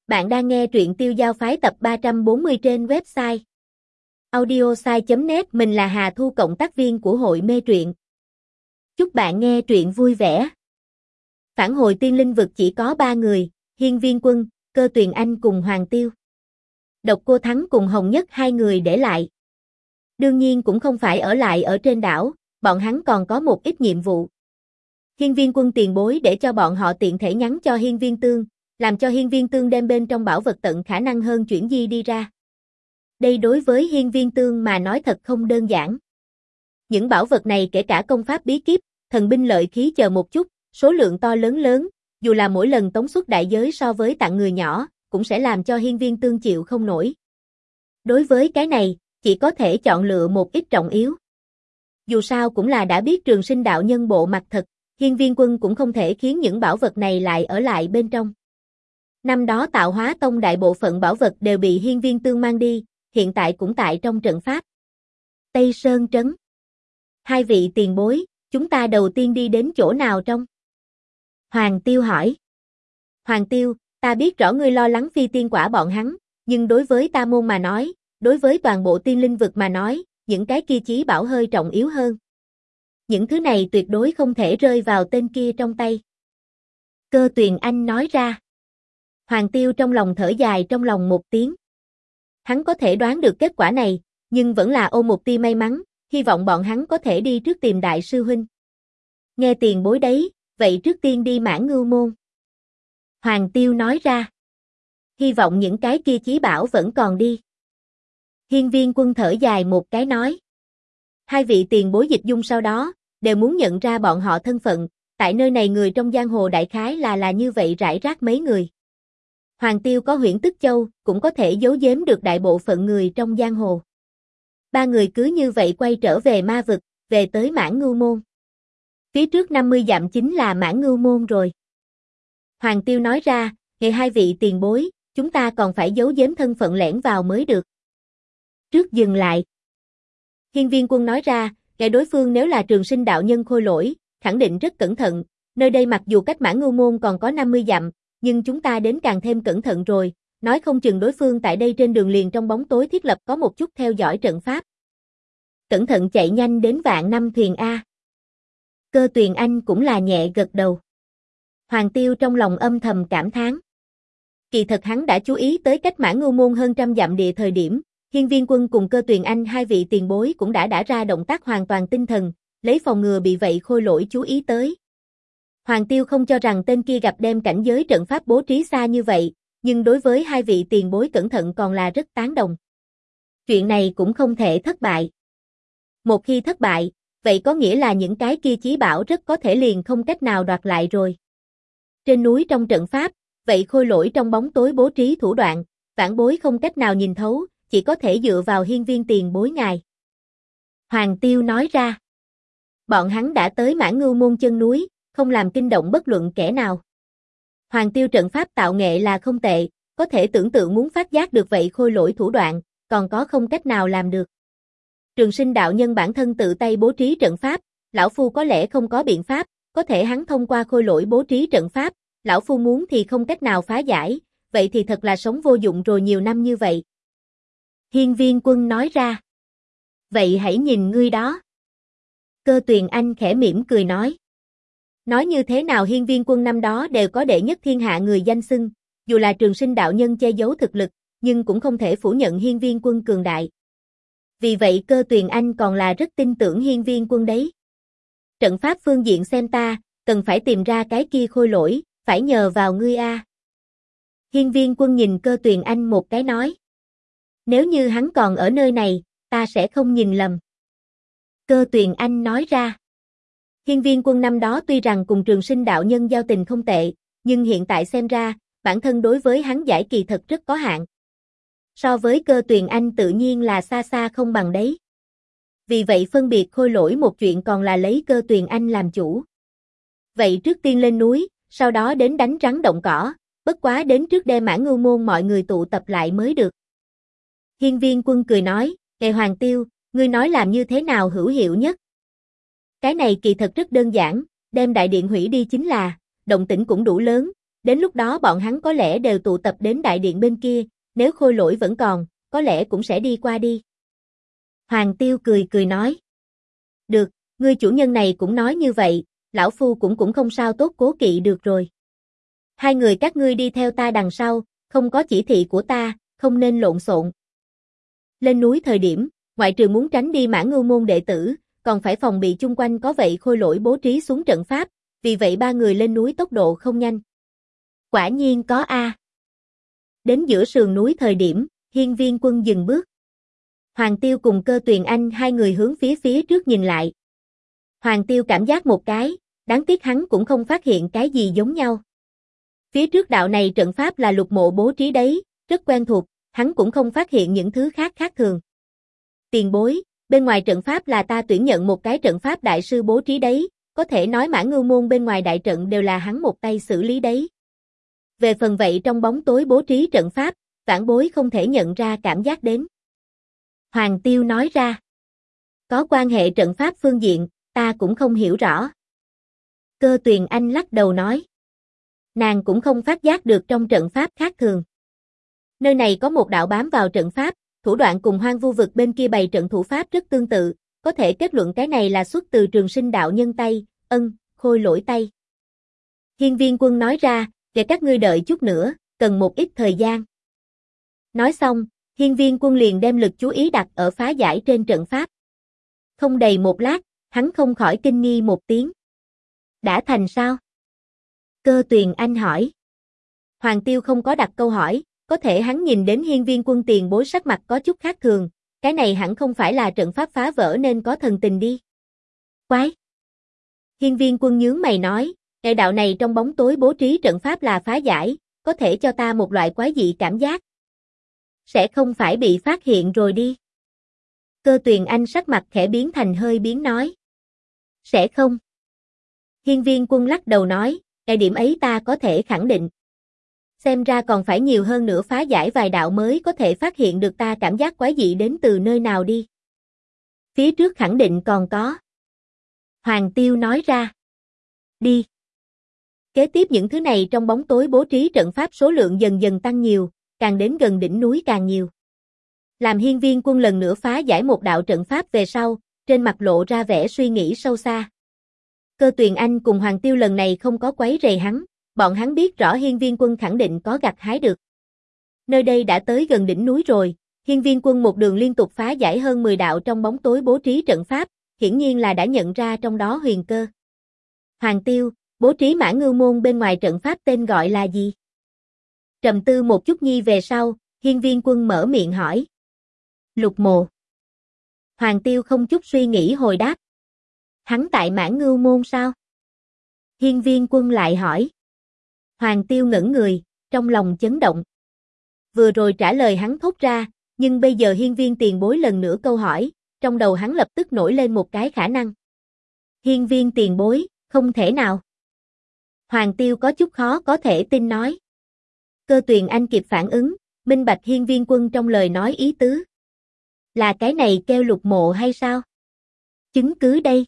Bạn đang nghe truyện Tiêu Giao Phái tập 340 trên website audiosai.net. Mình là Hà Thu, cộng tác viên của hội mê truyện. Chúc bạn nghe truyện vui vẻ. Phản hồi Tiên Linh Vực chỉ có 3 người, Hiên Viên Quân, Cơ Tuyền Anh cùng Hoàng Tiêu. Độc Cô Thắng cùng Hồng Nhất 2 người để lại. Đương nhiên cũng không phải ở lại ở trên đảo, bọn hắn còn có một ít nhiệm vụ. Hiên Viên Quân tiền bối để cho bọn họ tiện thể nhắn cho Hiên Viên Tương, làm cho Hiên Viên Tương đem bên trong bảo vật tận khả năng hơn chuyển di đi ra. Đây đối với Hiên Viên Tương mà nói thật không đơn giản. Những bảo vật này kể cả công pháp bí kíp, thần binh lợi khí chờ một chút, số lượng to lớn, dù là mỗi lần tống xuất đại giới so với tặng người nhỏ, cũng sẽ làm cho Hiên Viên Tương chịu không nổi. Đối với cái này, chỉ có thể chọn lựa một ít trọng yếu. Dù sao cũng là đã biết Trường Sinh đạo nhân bộ mặt thật, Hiên Viên Quân cũng không thể khiến những bảo vật này lại ở lại bên trong. Năm đó Tạo Hóa Tông đại bộ phận bảo vật đều bị Hiên Viên Tương mang đi, hiện tại cũng tại trong trận pháp. Tây Sơn Trấn. 2 vị tiền bối, chúng ta đầu tiên đi đến chỗ nào trong? Hoàng Tiêu hỏi. Hoàng Tiêu, ta biết rõ ngươi lo lắng phi tiên quả bọn hắn, nhưng đối với ta môn mà nói, đối với toàn bộ tiên linh vực mà nói, những cái kia chí bảo hơi trọng yếu hơn. Những thứ này tuyệt đối không thể rơi vào tên kia trong tay. Cơ Tuyền Anh nói ra. Hoàng Tiêu trong lòng thở dài trong lòng một tiếng. Hắn có thể đoán được kết quả này, nhưng vẫn là ôm một tia may mắn, hy vọng bọn hắn có thể đi trước tìm đại sư huynh. Nghe tiền bối đấy, vậy trước tiên đi Mãn Ngưu Môn. Hoàng Tiêu nói ra. Hy vọng những cái kia chí bảo vẫn còn đi. Hiên Viên Quân thở dài một cái nói. 2 vị tiền bối dịch dung sau đó, đều muốn nhận ra bọn họ thân phận, tại nơi này người trong giang hồ đại khái là như vậy rải rác mấy người. Hoàng Tiêu có Huyễn Tức Châu, cũng có thể giấu giếm được đại bộ phận người trong giang hồ. 3 người cứ như vậy quay trở về ma vực, về tới Mãn Ngưu Môn. Phía trước 50 dặm chính là Mãn Ngưu Môn rồi. Hoàng Tiêu nói ra, nghe 2 vị tiền bối, chúng ta còn phải giấu giếm thân phận lẻn vào mới được. Trước dừng lại. Hiên Viên Quân nói ra, nghe đối phương nếu là Trường Sinh đạo nhân khôi lỗi, khẳng định rất cẩn thận, nơi đây mặc dù cách Mãn Ngưu Môn còn có 50 dặm, nhưng chúng ta đến càng thêm cẩn thận rồi, nói không chừng đối phương tại đây trên đường liền trong bóng tối thiết lập có một chút theo dõi trận pháp. Cẩn thận chạy nhanh đến Vạn Năm Thuyền A. Cơ Tuyền Anh cũng là nhẹ gật đầu. Hoàng Tiêu trong lòng âm thầm cảm thán. Kỳ thật hắn đã chú ý tới cách Mãn Ngưu Môn hơn trăm dặm địa thời điểm, Hiên Viên Quân cùng Cơ Tuyền Anh 2 vị tiền bối cũng đã ra động tác hoàn toàn tinh thần, lấy phòng ngừa bị vậy khôi lỗi chú ý tới. Hoàng Tiêu không cho rằng tên kia gặp đem cảnh giới trận pháp bố trí xa như vậy, nhưng đối với 2 vị tiền bối cẩn thận còn là rất tán đồng. Chuyện này cũng không thể thất bại. Một khi thất bại, vậy có nghĩa là những cái kia chí bảo rất có thể liền không cách nào đoạt lại rồi. Trên núi trong trận pháp, vậy khôi lỗi trong bóng tối bố trí thủ đoạn, vãn bối không cách nào nhìn thấu, chỉ có thể dựa vào Hiên Viên tiền bối ngài. Hoàng Tiêu nói ra. Bọn hắn đã tới Mãn Ngưu Môn chân núi, không làm kinh động bất luận kẻ nào. Hoàng Tiêu trận pháp tạo nghệ là không tệ, có thể tưởng tượng muốn phát giác được vậy khôi lỗi thủ đoạn, còn có không cách nào làm được. Trường Sinh đạo nhân bản thân tự tay bố trí trận pháp, lão phu có lẽ không có biện pháp, có thể hắn thông qua khôi lỗi bố trí trận pháp, lão phu muốn thì không cách nào phá giải, vậy thì thật là sống vô dụng rồi nhiều năm như vậy. Hiên Viên Quân nói ra. Vậy hãy nhìn ngươi đó. Cơ Tuyền Anh khẽ mỉm cười nói. Nói như thế nào Hiên Viên Quân năm đó đều có đệ nhất thiên hạ người danh xưng, dù là Trường Sinh đạo nhân che giấu thực lực, nhưng cũng không thể phủ nhận Hiên Viên Quân cường đại. Vì vậy Cơ Tuyền Anh còn là rất tin tưởng Hiên Viên Quân đấy. Trận pháp phương diện xem ta, cần phải tìm ra cái kia khôi lỗi, phải nhờ vào ngươi a. Hiên Viên Quân nhìn Cơ Tuyền Anh một cái nói. Nếu như hắn còn ở nơi này, ta sẽ không nhìn lầm. Cơ Tuyền Anh nói ra. Hiên Viên Quân năm đó tuy rằng cùng Trường Sinh đạo nhân giao tình không tệ, nhưng hiện tại xem ra, bản thân đối với hắn giải kỳ thật rất có hạn. So với Cơ Tuyền Anh tự nhiên là xa xa không bằng đấy. Vì vậy phân biệt khôi lỗi một chuyện còn là lấy Cơ Tuyền Anh làm chủ. Vậy trước tiên lên núi, sau đó đến đánh rắn động cỏ, bất quá đến trước đem Mãn Ngưu Môn mọi người tụ tập lại mới được. Hiên Viên Quân cười nói, Ngài Hoàng Tiêu, ngươi nói làm như thế nào hữu hiệu nhất? Cái này kỳ thật rất đơn giản, đem đại điện hủy đi chính là, động tĩnh cũng đủ lớn, Đến lúc đó bọn hắn có lẽ đều tụ tập đến đại điện bên kia, nếu khôi lỗi vẫn còn, có lẽ cũng sẽ đi qua đi. Hoàng Tiêu cười cười nói. Được, ngươi chủ nhân này cũng nói như vậy, lão phu cũng không sao tốt cố kỵ được rồi. Hai người các ngươi đi theo ta đằng sau, không có chỉ thị của ta, không nên lộn xộn. Lên núi thời điểm, ngoại trừ muốn tránh đi Mã Ngưu môn đệ tử, còn phải phòng bị chung quanh có vậy khôi lỗi bố trí xuống trận pháp, vì vậy ba người lên núi tốc độ không nhanh. Quả nhiên có a. Đến giữa sườn núi thời điểm, Hiên Viên Quân dừng bước. Hoàng Tiêu cùng Cơ Tuyền Anh hai người hướng phía trước nhìn lại. Hoàng Tiêu cảm giác một cái, đáng tiếc hắn cũng không phát hiện cái gì giống nhau. Phía trước đạo này trận pháp là Lục Mộ bố trí đấy, rất quen thuộc, hắn cũng không phát hiện những thứ khác thường. Tiền bối, bên ngoài trận pháp là ta tuyển nhận một cái trận pháp đại sư bố trí đấy, có thể nói Mã Ngưu môn bên ngoài đại trận đều là hắn một tay xử lý đấy. Về phần vậy trong bóng tối bố trí trận pháp, vãn bối không thể nhận ra cảm giác đến. Hoàng Tiêu nói ra. Có quan hệ trận pháp phương diện, ta cũng không hiểu rõ. Cơ Tuyền Anh lắc đầu nói. Nàng cũng không phát giác được trong trận pháp khác thường. Nơi này có một đạo bám vào trận pháp, thủ đoạn cùng Hoang Vu vực bên kia bày trận thủ pháp rất tương tự, có thể kết luận cái này là xuất từ Trường Sinh đạo nhân tay, khôi lỗi tay. Hiên Viên Quân nói ra, để các ngươi đợi chút nữa, cần một ít thời gian. Nói xong, Hiên Viên Quân liền đem lực chú ý đặt ở phá giải trên trận pháp. Không đầy một lát, hắn không khỏi kinh nghi một tiếng. Đã thành sao? Cơ Tuyền Anh hỏi. Hoàng Tiêu không có đặt câu hỏi, có thể hắn nhìn đến Hiên Viên Quân tiền bối sắc mặt có chút khác thường, cái này hẳn không phải là trận pháp phá vỡ nên có thần tình đi. Quái! Hiên Viên Quân nhướng mày nói, đại đạo này trong bóng tối bố trí trận pháp là phá giải, có thể cho ta một loại quái dị cảm giác. Sẽ không phải bị phát hiện rồi đi. Cơ Tuyền Anh sắc mặt khẽ biến thành hơi biến nói. Sẽ không. Hiên Viên Quân lắc đầu nói, cái điểm ấy ta có thể khẳng định. Xem ra còn phải nhiều hơn nữa phá giải vài đạo mới có thể phát hiện được ta cảm giác quái dị đến từ nơi nào đi. Phía trước khẳng định còn có. Hoàng Tiêu nói ra. Đi. Kế tiếp những thứ này trong bóng tối bố trí trận pháp số lượng dần dần tăng nhiều, càng đến gần đỉnh núi càng nhiều. Làm Hiên Viên Quân lần nữa phá giải một đạo trận pháp về sau, trên mặt lộ ra vẻ suy nghĩ sâu xa. Cơ Tuyền Anh cùng Hoàng Tiêu lần này không có quấy rầy hắn, bọn hắn biết rõ Hiên Viên Quân khẳng định có gặt hái được. Nơi đây đã tới gần đỉnh núi rồi, Hiên Viên Quân một đường liên tục phá giải hơn 10 đạo trong bóng tối bố trí trận pháp, hiển nhiên là đã nhận ra trong đó huyền cơ. Hoàng Tiêu, bố trí Mã Ngưu môn bên ngoài trận pháp tên gọi là gì? Trầm tư một chút nhi về sau, Hiên Viên Quân mở miệng hỏi. Lục Mộ. Hoàng Tiêu không chút suy nghĩ hồi đáp. Hắn tại Mã Ngưu môn sao? Hiên Viên Quân lại hỏi. Hoàng Tiêu ngẩn người, trong lòng chấn động. Vừa rồi trả lời hắn thốt ra, nhưng bây giờ Hiên Viên tiền bối lần nữa câu hỏi, trong đầu hắn lập tức nổi lên một cái khả năng. Hiên Viên tiền bối, không thể nào. Hoàng Tiêu có chút khó có thể tin nói. Cơ Tuyền Anh kịp phản ứng, minh bạch Hiên Viên Quân trong lời nói ý tứ. Là cái này kêu Lục Mộ hay sao? Chứng cứ đây.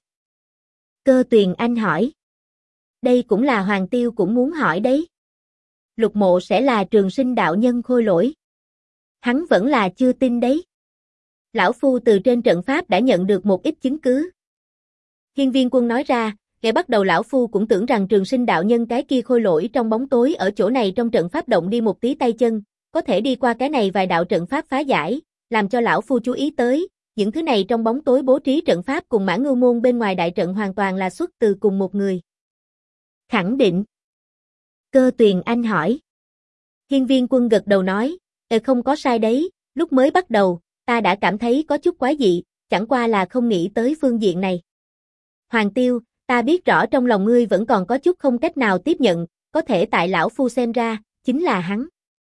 Cơ Tuyền Anh hỏi. Đây cũng là Hoàng Tiêu cũng muốn hỏi đấy. Lục Mộ sẽ là Trường Sinh đạo nhân khôi lỗi. Hắn vẫn là chưa tin đấy. Lão Phu từ trên trận pháp đã nhận được một ít chứng cứ. Hiên Viên Quân nói ra, ngay bắt đầu Lão Phu cũng tưởng rằng Trường Sinh đạo nhân cái kia khôi lỗi trong bóng tối ở chỗ này trong trận pháp động đi một tí tay chân, có thể đi qua cái này vài đạo trận pháp phá giải, làm cho Lão Phu chú ý tới, những thứ này trong bóng tối bố trí trận pháp cùng Mã Ngưu môn bên ngoài đại trận hoàn toàn là xuất từ cùng một người. Khẳng định. Cơ Tuyền Anh hỏi. Hiên Viên Quân gật đầu nói, không có sai đấy, lúc mới bắt đầu, ta đã cảm thấy có chút quái dị, chẳng qua là không nghĩ tới phương diện này. Hoàng Tiêu, ta biết rõ trong lòng ngươi vẫn còn có chút không cách nào tiếp nhận, có thể tại Lão Phu xem ra, chính là hắn.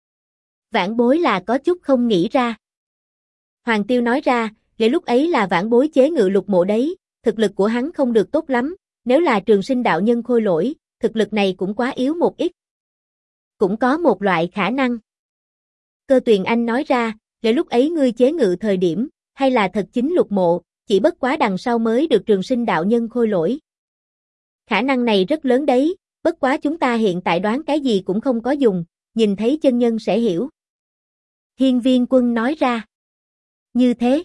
Vãn bối là có chút không nghĩ ra. Hoàng Tiêu nói ra, để lúc ấy là vãn bối chế ngự Lục Mộ đấy, thực lực của hắn không được tốt lắm, nếu là Trường Sinh đạo nhân khôi lỗi, thực lực này cũng quá yếu một ít. Cũng có một loại khả năng. Cơ Tuyền Anh nói ra, để lúc ấy ngươi chế ngự thời điểm, hay là thật chính Lục Mộ, chỉ bất quá đằng sau mới được Trường Sinh đạo nhân khôi lỗi. Khả năng này rất lớn đấy, Bất quá chúng ta hiện tại đoán cái gì cũng không có dùng, nhìn thấy chân nhân sẽ hiểu. Hiên Viên Quân nói ra. Như thế.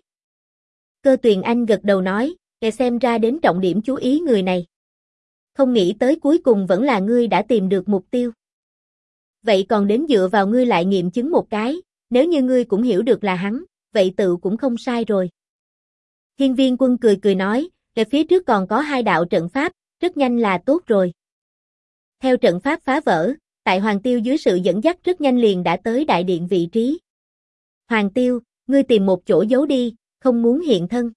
Cơ Tuyền Anh gật đầu nói, để xem ra đến trọng điểm chú ý người này. Không nghĩ tới cuối cùng vẫn là ngươi đã tìm được mục tiêu. Vậy còn đến dựa vào ngươi lại nghiệm chứng một cái, nếu như ngươi cũng hiểu được là hắn, vậy tự cũng không sai rồi. Hiên Viên Quân cười cười nói, để phía trước còn có 2 đạo trận pháp, rất nhanh là tốt rồi. Theo trận pháp phá vỡ, tại Hoàng Tiêu dưới sự dẫn dắt rất nhanh liền đã tới đại điện vị trí. Hoàng Tiêu, ngươi tìm một chỗ giấu đi, không muốn hiện thân.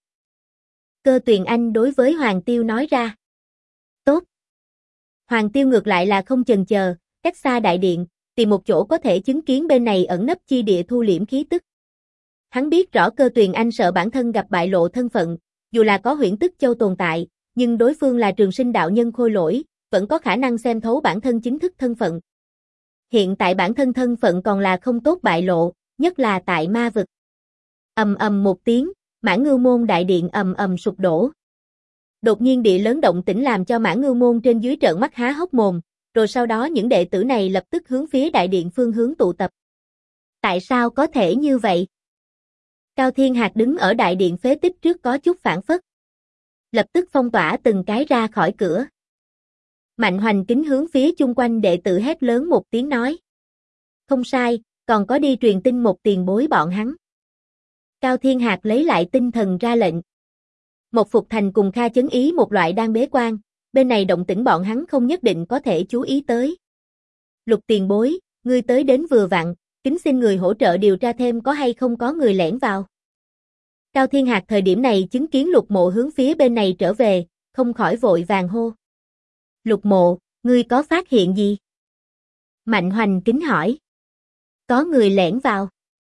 Cơ Tuyền Anh đối với Hoàng Tiêu nói ra. Tốt. Hoàng Tiêu ngược lại là không chần chờ, cách xa đại điện, tìm một chỗ có thể chứng kiến bên này ẩn nấp chi địa thu liễm khí tức. Hắn biết rõ Cơ Tuyền Anh sợ bản thân gặp bại lộ thân phận, dù là có Huyễn Tức Châu tồn tại, nhưng đối phương là Trường Sinh đạo nhân khôi lỗi, vẫn có khả năng xem thấu bản thân chính thức thân phận. Hiện tại bản thân thân phận còn là không tốt bại lộ, nhất là tại ma vực. Ầm ầm một tiếng, Mã Ngưu Môn đại điện ầm ầm sụp đổ. Đột nhiên địa lớn động tĩnh làm cho Mã Ngưu Môn trên dưới trợn mắt há hốc mồm, rồi sau đó những đệ tử này lập tức hướng phía đại điện phương hướng tụ tập. Tại sao có thể như vậy? Cao Thiên Hạc đứng ở đại điện phế tích trước có chút phản phất. Lập tức phong tỏa từng cái ra khỏi cửa. Mạnh Hoành kính hướng phía chung quanh đệ tử hét lớn một tiếng nói. Không sai, còn có đi truyền tin một tiền bối bọn hắn. Cao Thiên Hạc lấy lại tinh thần ra lệnh. Một Phục Thành cùng Kha Chấn Ý một loại đang bế quan, bên này động tĩnh bọn hắn không nhất định có thể chú ý tới. Lục tiền bối, ngươi tới đến vừa vặn, kính xin người hỗ trợ điều tra thêm có hay không có người lẻn vào. Cao Thiên Hạc thời điểm này chứng kiến Lục Mộ hướng phía bên này trở về, không khỏi vội vàng hô. Lục Mộ, ngươi có phát hiện gì? Mạnh Hoành kính hỏi. Có người lẻn vào.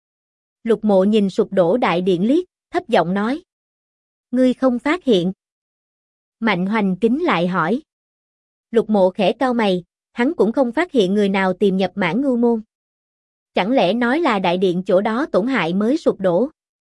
Lục Mộ nhìn sụp đổ đại điện liếc, thấp giọng nói. Ngươi không phát hiện. Mạnh Hoành kính lại hỏi. Lục Mộ khẽ cau mày, hắn cũng không phát hiện người nào tìm nhập Mã Ngưu Môn. Chẳng lẽ nói là đại điện chỗ đó tổn hại mới sụp đổ?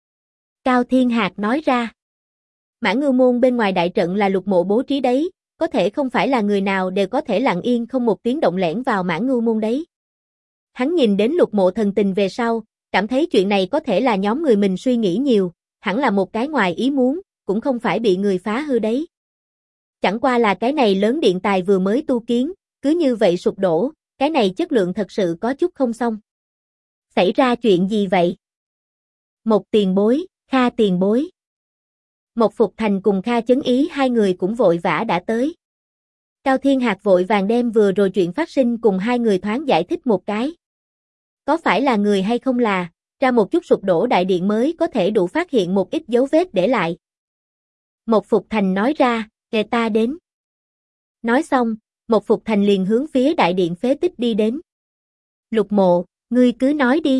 Cao Thiên Hạc nói ra. Mã Ngưu Môn bên ngoài đại trận là Lục Mộ bố trí đấy, có thể không phải là người nào đều có thể lặng yên không một tiếng động lẻn vào Mã Ngưu Môn đấy. Hắn nhìn đến Lục Mộ thần tình về sau, cảm thấy chuyện này có thể là nhóm người mình suy nghĩ nhiều, hẳn là một cái ngoài ý muốn, cũng không phải bị người phá hư đấy. Chẳng qua là cái này lớn điện tài vừa mới tu kiến, cứ như vậy sụp đổ, cái này chất lượng thật sự có chút không xong. Xảy ra chuyện gì vậy? Một tiền bối, Kha tiền bối. Một Phục Thành cùng Kha Chấn Ý hai người cũng vội vã đã tới. Cao Thiên Hạc vội vàng đem vừa rồi chuyện phát sinh cùng hai người thoáng giải thích một cái. Có phải là người hay không là, ra một chút sụp đổ đại điện mới có thể đủ phát hiện một ít dấu vết để lại. Một Phục Thành nói ra, kể ta đến. Nói xong, Một Phục Thành liền hướng phía đại điện phế tích đi đến. Lục Mộ, ngươi cứ nói đi.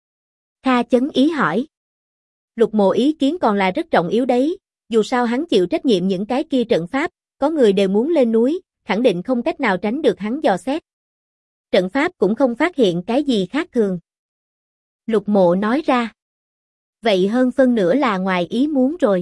Kha Chấn Ý hỏi. Lục Mộ ý kiến còn là rất trọng yếu đấy, dù sao hắn chịu trách nhiệm những cái kia trận pháp, có người đều muốn lên núi, khẳng định không cách nào tránh được hắn dò xét. Trận pháp cũng không phát hiện cái gì khác thường. Lục Mộ nói ra. Vậy hơn phân nửa là ngoài ý muốn rồi.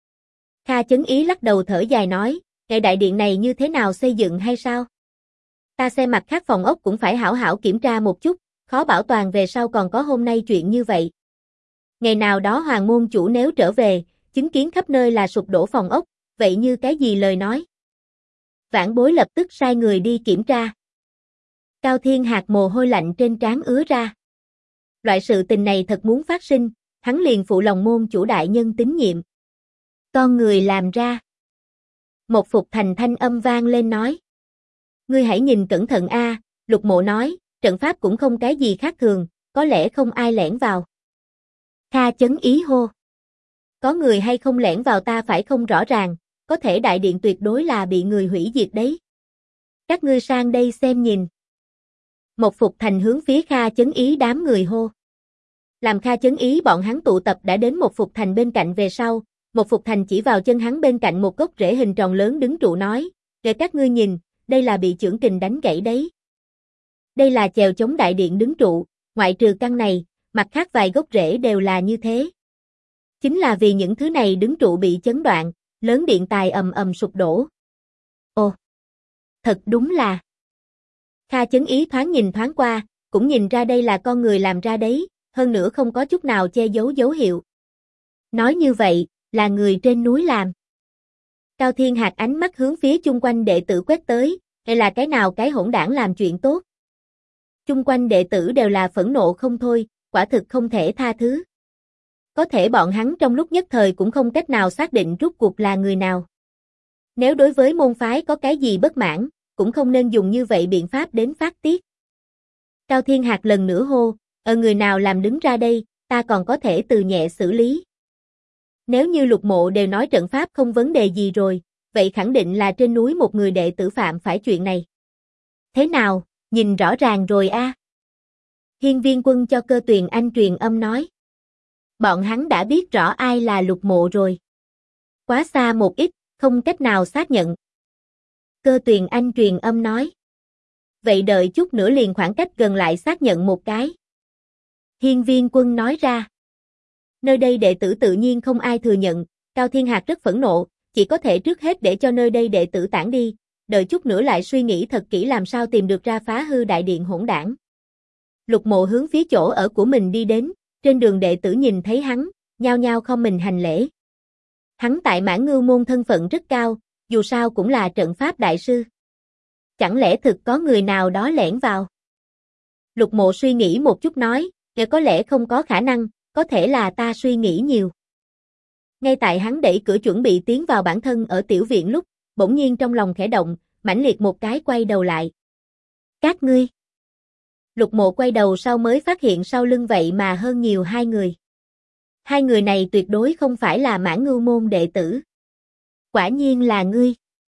Kha Chấn Ý lắc đầu thở dài nói, cái đại điện này như thế nào xây dựng hay sao? Ta xem mặt khác phòng ốc cũng phải hảo hảo kiểm tra một chút, khó bảo toàn về sau còn có hôm nay chuyện như vậy. Ngày nào đó Hoàng môn chủ nếu trở về, chứng kiến khắp nơi là sụp đổ phòng ốc, vậy như cái gì lời nói? Vãn Bối lập tức sai người đi kiểm tra. Cao Thiên Hạc mồ hôi lạnh trên trán ứa ra. Loại sự tình này thật muốn phát sinh, hắn liền phụ lòng môn chủ đại nhân tín nhiệm. Con người làm ra. Một Phục Thành thanh âm vang lên nói. Ngươi hãy nhìn cẩn thận a, Lục Mộ nói, trận pháp cũng không cái gì khác thường, có lẽ không ai lẻn vào. Kha Chấn Ý hô. Có người hay không lẻn vào ta phải không rõ ràng, có thể đại điện tuyệt đối là bị người hủy diệt đấy. Các ngươi sang đây xem nhìn. Một Phục Thành hướng phía Kha Chấn Ý đám người hô. Làm Kha Chấn Ý bọn hắn tụ tập đã đến Một Phục Thành bên cạnh về sau, Một Phục Thành chỉ vào chân hắn bên cạnh một gốc rễ hình tròn lớn đứng trụ nói, để các ngươi nhìn, đây là bị chưởng kình đánh gãy đấy. Đây là chèo chống đại điện đứng trụ, ngoại trừ căn này, mặt khác vài gốc rễ đều là như thế. Chính là vì những thứ này đứng trụ bị chấn đoạn, lớn điện tài ầm ầm sụp đổ. Ồ, thật đúng là. Kha Chấn Ý thoáng nhìn thoáng qua, cũng nhìn ra đây là con người làm ra đấy, hơn nữa không có chút nào che giấu dấu hiệu. Nói như vậy, là người trên núi làm. Cao Thiên Hạc ánh mắt hướng phía chung quanh đệ tử quét tới, hay là cái nào cái hỗn đảng làm chuyện tốt. Chung quanh đệ tử đều là phẫn nộ không thôi, quả thực không thể tha thứ. Có thể bọn hắn trong lúc nhất thời cũng không cách nào xác định rốt cuộc là người nào. Nếu đối với môn phái có cái gì bất mãn, cũng không nên dùng như vậy biện pháp đến phát tiết. Cao Thiên Hạc lần nữa hô, người nào làm đứng ra đây, ta còn có thể từ nhẹ xử lý. Nếu như Lục Mộ đều nói trận pháp không vấn đề gì rồi, vậy khẳng định là trên núi một người đệ tử phạm phải chuyện này. Thế nào, nhìn rõ ràng rồi a? Hiên Viên Quân cho Cơ Tuyền Anh truyền âm nói. Bọn hắn đã biết rõ ai là Lục Mộ rồi. Quá xa một ít, không cách nào xác nhận. Cơ Tuyền Anh truyền âm nói. Vậy đợi chút nữa liền khoảng cách gần lại xác nhận một cái. Hiên Viên Quân nói ra. Nơi đây đệ tử tự nhiên không ai thừa nhận, Cao Thiên Hạc rất phẫn nộ, chỉ có thể trước hết để cho nơi đây đệ tử tản đi, đợi chút nữa lại suy nghĩ thật kỹ làm sao tìm được ra phá hư đại điện hỗn đảng. Lục Mộ hướng phía chỗ ở của mình đi đến, trên đường đệ tử nhìn thấy hắn, nhao nhao không mình hành lễ. Hắn tại Mãn Ngưu môn thân phận rất cao, dù sao cũng là trận pháp đại sư. Chẳng lẽ thực có người nào đó lẻn vào? Lục Mộ suy nghĩ một chút nói, có lẽ không có khả năng, có thể là ta suy nghĩ nhiều. Ngay tại hắn đẩy cửa chuẩn bị tiến vào bản thân ở tiểu viện lúc, bỗng nhiên trong lòng khẽ động, mãnh liệt một cái quay đầu lại. Các ngươi. Lục Mộ quay đầu sau mới phát hiện sau lưng vậy mà hơn nhiều hai người. Hai người này tuyệt đối không phải là Mãn Ngưu môn đệ tử. Quả nhiên là ngươi.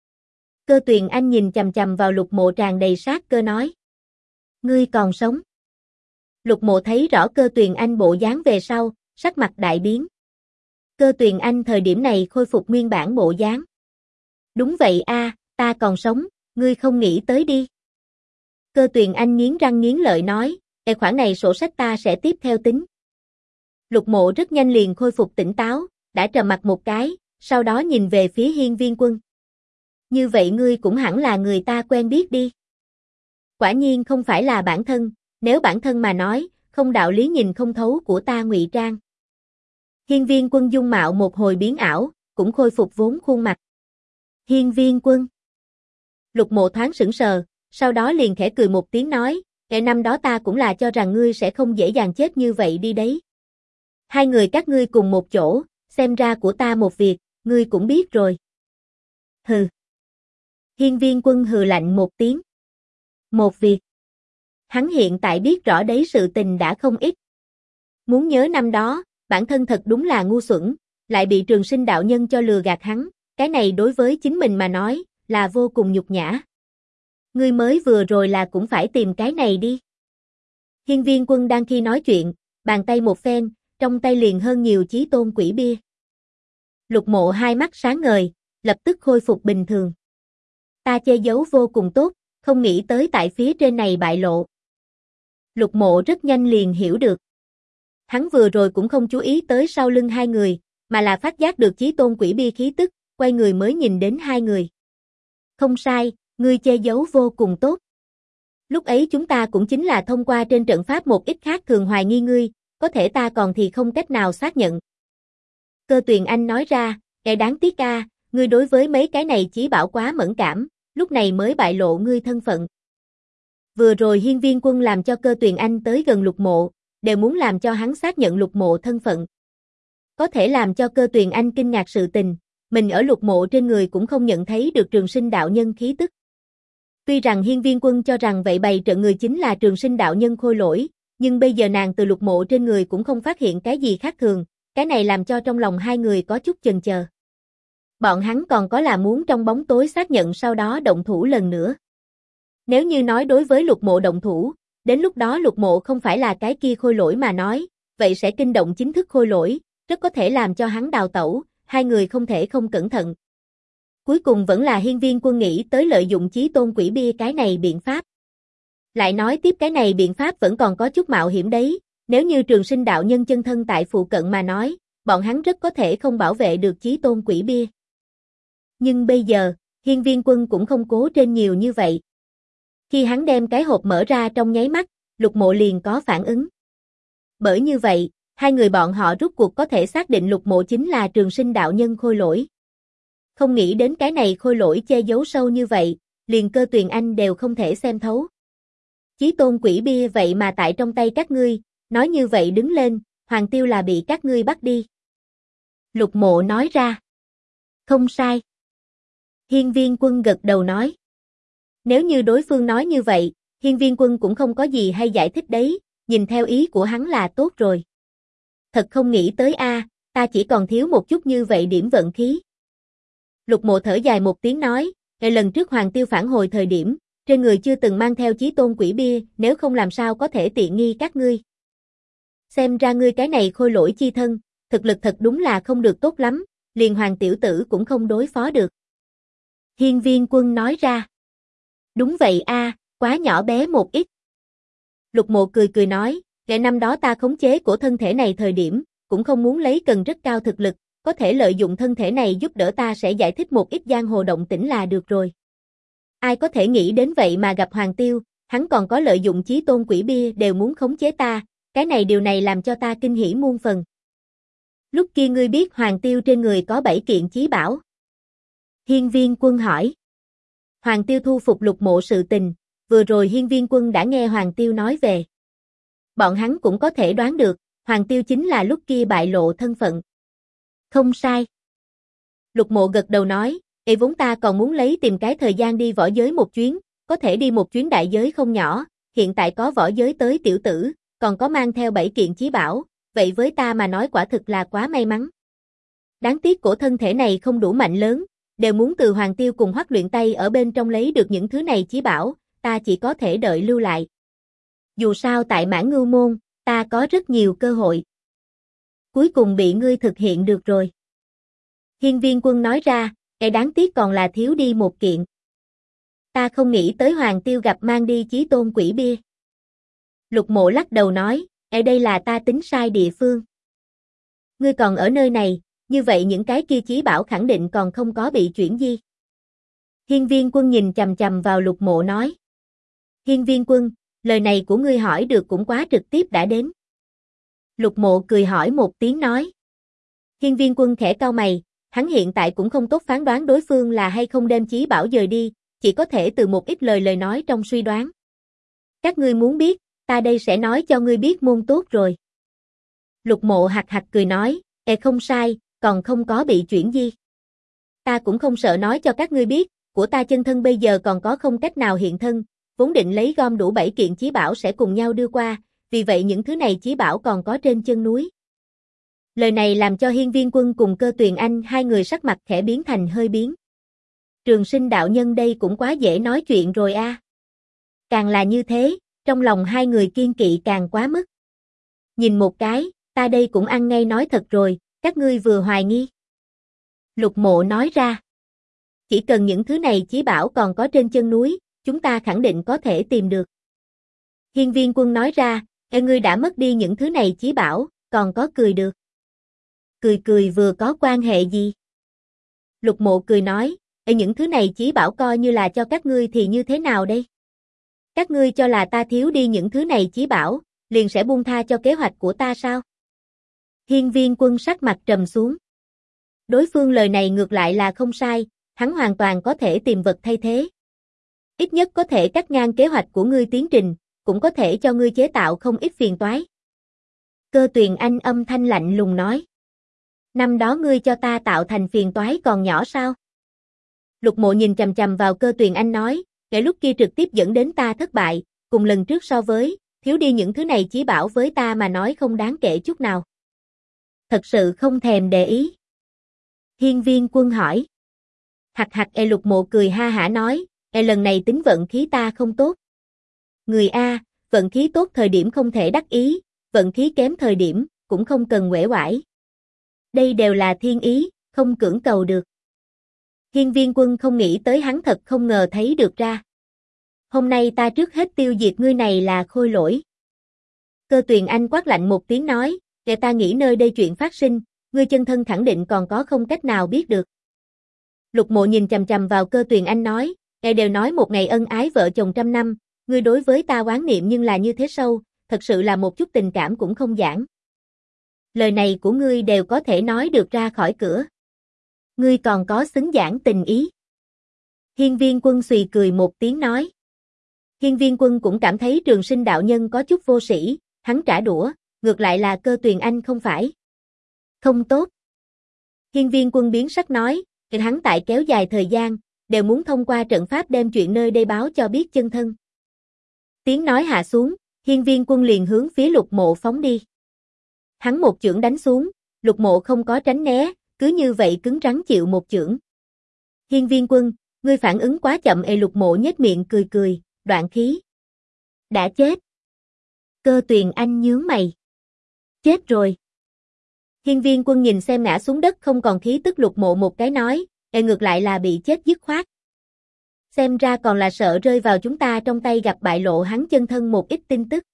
Cơ Tuyền Anh nhìn chằm chằm vào Lục Mộ tràn đầy sát cơ nói. Ngươi còn sống. Lục Mộ thấy rõ Cơ Tuyền Anh bộ dáng về sau, sắc mặt đại biến. Cơ Tuyền Anh thời điểm này khôi phục nguyên bản bộ dáng. Đúng vậy a, ta còn sống, ngươi không nghĩ tới đi. Cơ Tuyền Anh nghiến răng nghiến lợi nói, khoản này sổ sách ta sẽ tiếp theo tính. Lục Mộ rất nhanh liền khôi phục tỉnh táo, đã trầm mặt một cái, sau đó nhìn về phía Hiên Viên Quân. Như vậy ngươi cũng hẳn là người ta quen biết đi. Quả nhiên không phải là bản thân, nếu bản thân mà nói, không đạo lý nhìn không thấu của ta ngụy trang. Hiên Viên Quân dung mạo một hồi biến ảo, cũng khôi phục vốn khuôn mặt. Hiên Viên Quân. Lục Mộ thoáng sững sờ, sau đó liền khẽ cười một tiếng nói, năm đó ta cũng là cho rằng ngươi sẽ không dễ dàng chết như vậy đi đấy. Hai người các ngươi cùng một chỗ, xem ra của ta một việc, ngươi cũng biết rồi. Hừ. Hiên Viên Quân hừ lạnh một tiếng. Một việc. Hắn hiện tại biết rõ đấy sự tình đã không ít. Muốn nhớ năm đó, bản thân thật đúng là ngu xuẩn, lại bị Trường Sinh đạo nhân cho lừa gạt hắn, cái này đối với chính mình mà nói, là vô cùng nhục nhã. Ngươi mới vừa rồi là cũng phải tìm cái này đi. Hiên Viên Quân đang khi nói chuyện, bàn tay một phen, trong tay liền hơn nhiều chí tôn quỷ bia. Lục Mộ hai mắt sáng ngời, lập tức khôi phục bình thường. Ta che giấu vô cùng tốt, không nghĩ tới tại phía trên này bại lộ. Lục Mộ rất nhanh liền hiểu được. Hắn vừa rồi cũng không chú ý tới sau lưng hai người, mà là phát giác được chí tôn quỷ bia khí tức, quay người mới nhìn đến hai người. Không sai, ngươi che giấu vô cùng tốt. Lúc ấy chúng ta cũng chính là thông qua trên trận pháp một ít khác thường hoài nghi ngươi, có thể ta còn thì không cách nào xác nhận. Cơ Tuyền Anh nói ra, đáng tiếc a, ngươi đối với mấy cái này chí bảo quá mẫn cảm, lúc này mới bại lộ ngươi thân phận. Vừa rồi Hiên Viên Quân làm cho Cơ Tuyền Anh tới gần Lục Mộ, đều muốn làm cho hắn xác nhận Lục Mộ thân phận. Có thể làm cho Cơ Tuyền Anh kinh ngạc sự tình, mình ở Lục Mộ trên người cũng không nhận thấy được Trường Sinh đạo nhân khí tức. Tuy rằng Hiên Viên Quân cho rằng vậy bày trận người chính là Trường Sinh đạo nhân khôi lỗi, nhưng bây giờ nàng từ Lục Mộ trên người cũng không phát hiện cái gì khác thường, cái này làm cho trong lòng hai người có chút chần chờ. Bọn hắn còn có là muốn trong bóng tối xác nhận sau đó động thủ lần nữa. Nếu như nói đối với Lục Mộ động thủ, đến lúc đó Lục Mộ không phải là cái kia khôi lỗi mà nói, vậy sẽ kinh động chính thức khôi lỗi, rất có thể làm cho hắn đào tẩu, hai người không thể không cẩn thận. Cuối cùng vẫn là Hiên Viên Quân nghĩ tới lợi dụng chí tôn quỷ bia cái này biện pháp. Lại nói tiếp cái này biện pháp vẫn còn có chút mạo hiểm đấy, nếu như Trường Sinh đạo nhân chân thân tại phụ cận mà nói, bọn hắn rất có thể không bảo vệ được chí tôn quỷ bia. Nhưng bây giờ, Hiên Viên Quân cũng không cố trên nhiều như vậy. Khi hắn đem cái hộp mở ra trong nháy mắt, Lục Mộ liền có phản ứng. Bởi như vậy, hai người bọn họ rút cuộc có thể xác định Lục Mộ chính là Trường Sinh đạo nhân Khôi Lỗi. Không nghĩ đến cái này Khôi Lỗi che giấu sâu như vậy, liền Cơ Tuyền Anh đều không thể xem thấu. Chí tôn quỷ bia vậy mà tại trong tay các ngươi, nói như vậy đứng lên, Hoàng Tiêu là bị các ngươi bắt đi. Lục Mộ nói ra. Không sai. Hiên Viên Quân gật đầu nói. Nếu như đối phương nói như vậy, Hiên Viên Quân cũng không có gì hay giải thích đấy, nhìn theo ý của hắn là tốt rồi. Thật không nghĩ tới a, ta chỉ còn thiếu một chút như vậy điểm vận khí. Lục Mộ thở dài một tiếng nói, lần trước Hoàng Tiêu phản hồi thời điểm, trên người chưa từng mang theo chí tôn quỷ bia, nếu không làm sao có thể tiện nghi các ngươi. Xem ra ngươi cái này Khôi Lỗi chi thân, thực lực thật đúng là không được tốt lắm, liền Hoàng tiểu tử cũng không đối phó được. Hiên Viên Quân nói ra. Đúng vậy a, quá nhỏ bé một ít. Lục Mộ cười cười nói, ngày năm đó ta khống chế của thân thể này thời điểm, cũng không muốn lấy cần rất cao thực lực, có thể lợi dụng thân thể này giúp đỡ ta sẽ giải thích một ít giang hồ động tĩnh là được rồi. Ai có thể nghĩ đến vậy mà gặp Hoàng Tiêu, hắn còn có lợi dụng chí tôn quỷ bia đều muốn khống chế ta, điều này làm cho ta kinh hỉ muôn phần. Lúc kia ngươi biết Hoàng Tiêu trên người có 7 kiện chí bảo. Hiên Viên Quân hỏi. Hoàng Tiêu thu phục Lục Mộ sự tình, vừa rồi Hiên Viên Quân đã nghe Hoàng Tiêu nói về. Bọn hắn cũng có thể đoán được, Hoàng Tiêu chính là lúc kia bại lộ thân phận. Không sai. Lục Mộ gật đầu nói, vốn ta còn muốn lấy tìm cái thời gian đi võ giới một chuyến, có thể đi một chuyến đại giới không nhỏ, hiện tại có võ giới tới tiểu tử, còn có mang theo 7 kiện chí bảo, vậy với ta mà nói quả thực là quá may mắn. Đáng tiếc cổ thân thể này không đủ mạnh lớn, đều muốn từ Hoàng Tiêu cùng Hoắc Luyện Tay ở bên trong lấy được những thứ này chí bảo, ta chỉ có thể đợi lưu lại. Dù sao tại Mãn Ngưu Môn, ta có rất nhiều cơ hội. Cuối cùng bị ngươi thực hiện được rồi. Hiên Viên Quân nói ra, đáng tiếc còn là thiếu đi một kiện. Ta không nghĩ tới Hoàng Tiêu gặp mang đi chí tôn quỷ bia. Lục Mộ lắc đầu nói, đây là ta tính sai địa phương. Ngươi còn ở nơi này, như vậy những cái kia chí bảo khẳng định còn không có bị chuyển di. Hiên Viên Quân nhìn chằm chằm vào Lục Mộ nói. Hiên Viên Quân, lời này của ngươi hỏi được cũng quá trực tiếp đã đến. Lục Mộ cười hỏi một tiếng nói. Hiên Viên Quân khẽ cau mày, hắn hiện tại cũng không tốt phán đoán đối phương là hay không đem chí bảo dời đi, chỉ có thể từ một ít lời nói trong suy đoán. Các ngươi muốn biết, ta đây sẽ nói cho ngươi biết môn tốt rồi. Lục Mộ hạc hạc cười nói, không sai, còn không có bị chuyển di. Ta cũng không sợ nói cho các ngươi biết, của ta chân thân bây giờ còn có không cách nào hiện thân, vốn định lấy gom đủ 7 kiện chí bảo sẽ cùng nhau đưa qua, vì vậy những thứ này chí bảo còn có trên chân núi. Lời này làm cho Hiên Viên Quân cùng Cơ Tuyền Anh hai người sắc mặt khẽ biến thành hơi biến. Trường Sinh đạo nhân đây cũng quá dễ nói chuyện rồi a. Càng là như thế, trong lòng hai người kiên kỵ càng quá mức. Nhìn một cái, ta đây cũng ăn ngay nói thật rồi, các ngươi vừa hoài nghi. Lục Mộ nói ra. Chỉ cần những thứ này chí bảo còn có trên chân núi, chúng ta khẳng định có thể tìm được. Hiên Viên Quân nói ra, ngươi đã mất đi những thứ này chí bảo, còn có cười được. Cười vừa có quan hệ gì? Lục Mộ cười nói, những thứ này chí bảo coi như là cho các ngươi thì như thế nào đây? Các ngươi cho là ta thiếu đi những thứ này chí bảo, liền sẽ buông tha cho kế hoạch của ta sao? Hiên Viên Quân sắc mặt trầm xuống. Đối phương lời này ngược lại là không sai, hắn hoàn toàn có thể tìm vật thay thế. Ít nhất có thể cắt ngang kế hoạch của ngươi tiến trình, cũng có thể cho ngươi chế tạo không ít phiền toái. Cơ Tuyền Anh âm thanh lạnh lùng nói. Năm đó ngươi cho ta tạo thành phiền toái còn nhỏ sao? Lục Mộ nhìn chằm chằm vào Cơ Tuyền Anh nói, kể lúc kia trực tiếp dẫn đến ta thất bại, cùng lần trước so với, thiếu đi những thứ này chí bảo với ta mà nói không đáng kể chút nào. Thật sự không thèm để ý. Hiên Viên Quân hỏi. Hạc hạc Lục Mộ cười ha hả nói, lần này tính vận khí ta không tốt. Người A, vận khí tốt thời điểm không thể đắc ý, vận khí kém thời điểm, cũng không cần uể oải. Đây đều là thiên ý, không cưỡng cầu được. Hiên Viên Quân không nghĩ tới hắn thật không ngờ thấy được ra. Hôm nay ta trước hết tiêu diệt ngươi này là Khôi Lỗi. Cơ Tuyền Anh quát lạnh một tiếng nói, để ta nghĩ nơi đây chuyện phát sinh, ngươi chân thân khẳng định còn có không cách nào biết được. Lục Mộ nhìn chằm chằm vào Cơ Tuyền Anh nói, đều nói một ngày ân ái vợ chồng trăm năm, ngươi đối với ta oán niệm nhưng là như thế sâu, thật sự là một chút tình cảm cũng không giãn. Lời này của ngươi đều có thể nói được ra khỏi cửa. Ngươi còn có xứng giãn tình ý. Hiên Viên Quân xùy cười một tiếng nói. Hiên Viên Quân cũng cảm thấy Trường Sinh đạo nhân có chút vô sĩ, hắn trả đũa, ngược lại là Cơ Tuyền Anh không phải. Không tốt. Hiên Viên Quân biến sắc nói, hắn tại kéo dài thời gian, đều muốn thông qua trận pháp đem chuyện nơi đây báo cho biết chân thân. Tiếng nói hạ xuống, Hiên Viên Quân liền hướng phía Lục Mộ phóng đi. Hắn một chưởng đánh xuống, Lục Mộ không có tránh né, cứ như vậy cứng rắn chịu một chưởng. Hiên Viên Quân, ngươi phản ứng quá chậm. Lục Mộ nhếch miệng cười cười, đoạn khí. Đã chết. Cơ Tuyền Anh nhướng mày. Chết rồi. Hiên Viên Quân nhìn xem ngã xuống đất không còn khí tức Lục Mộ một cái nói, ngược lại là bị chết dứt khoát. Xem ra còn là sợ rơi vào chúng ta trong tay gặp bại lộ hắn chân thân một ít tin tức.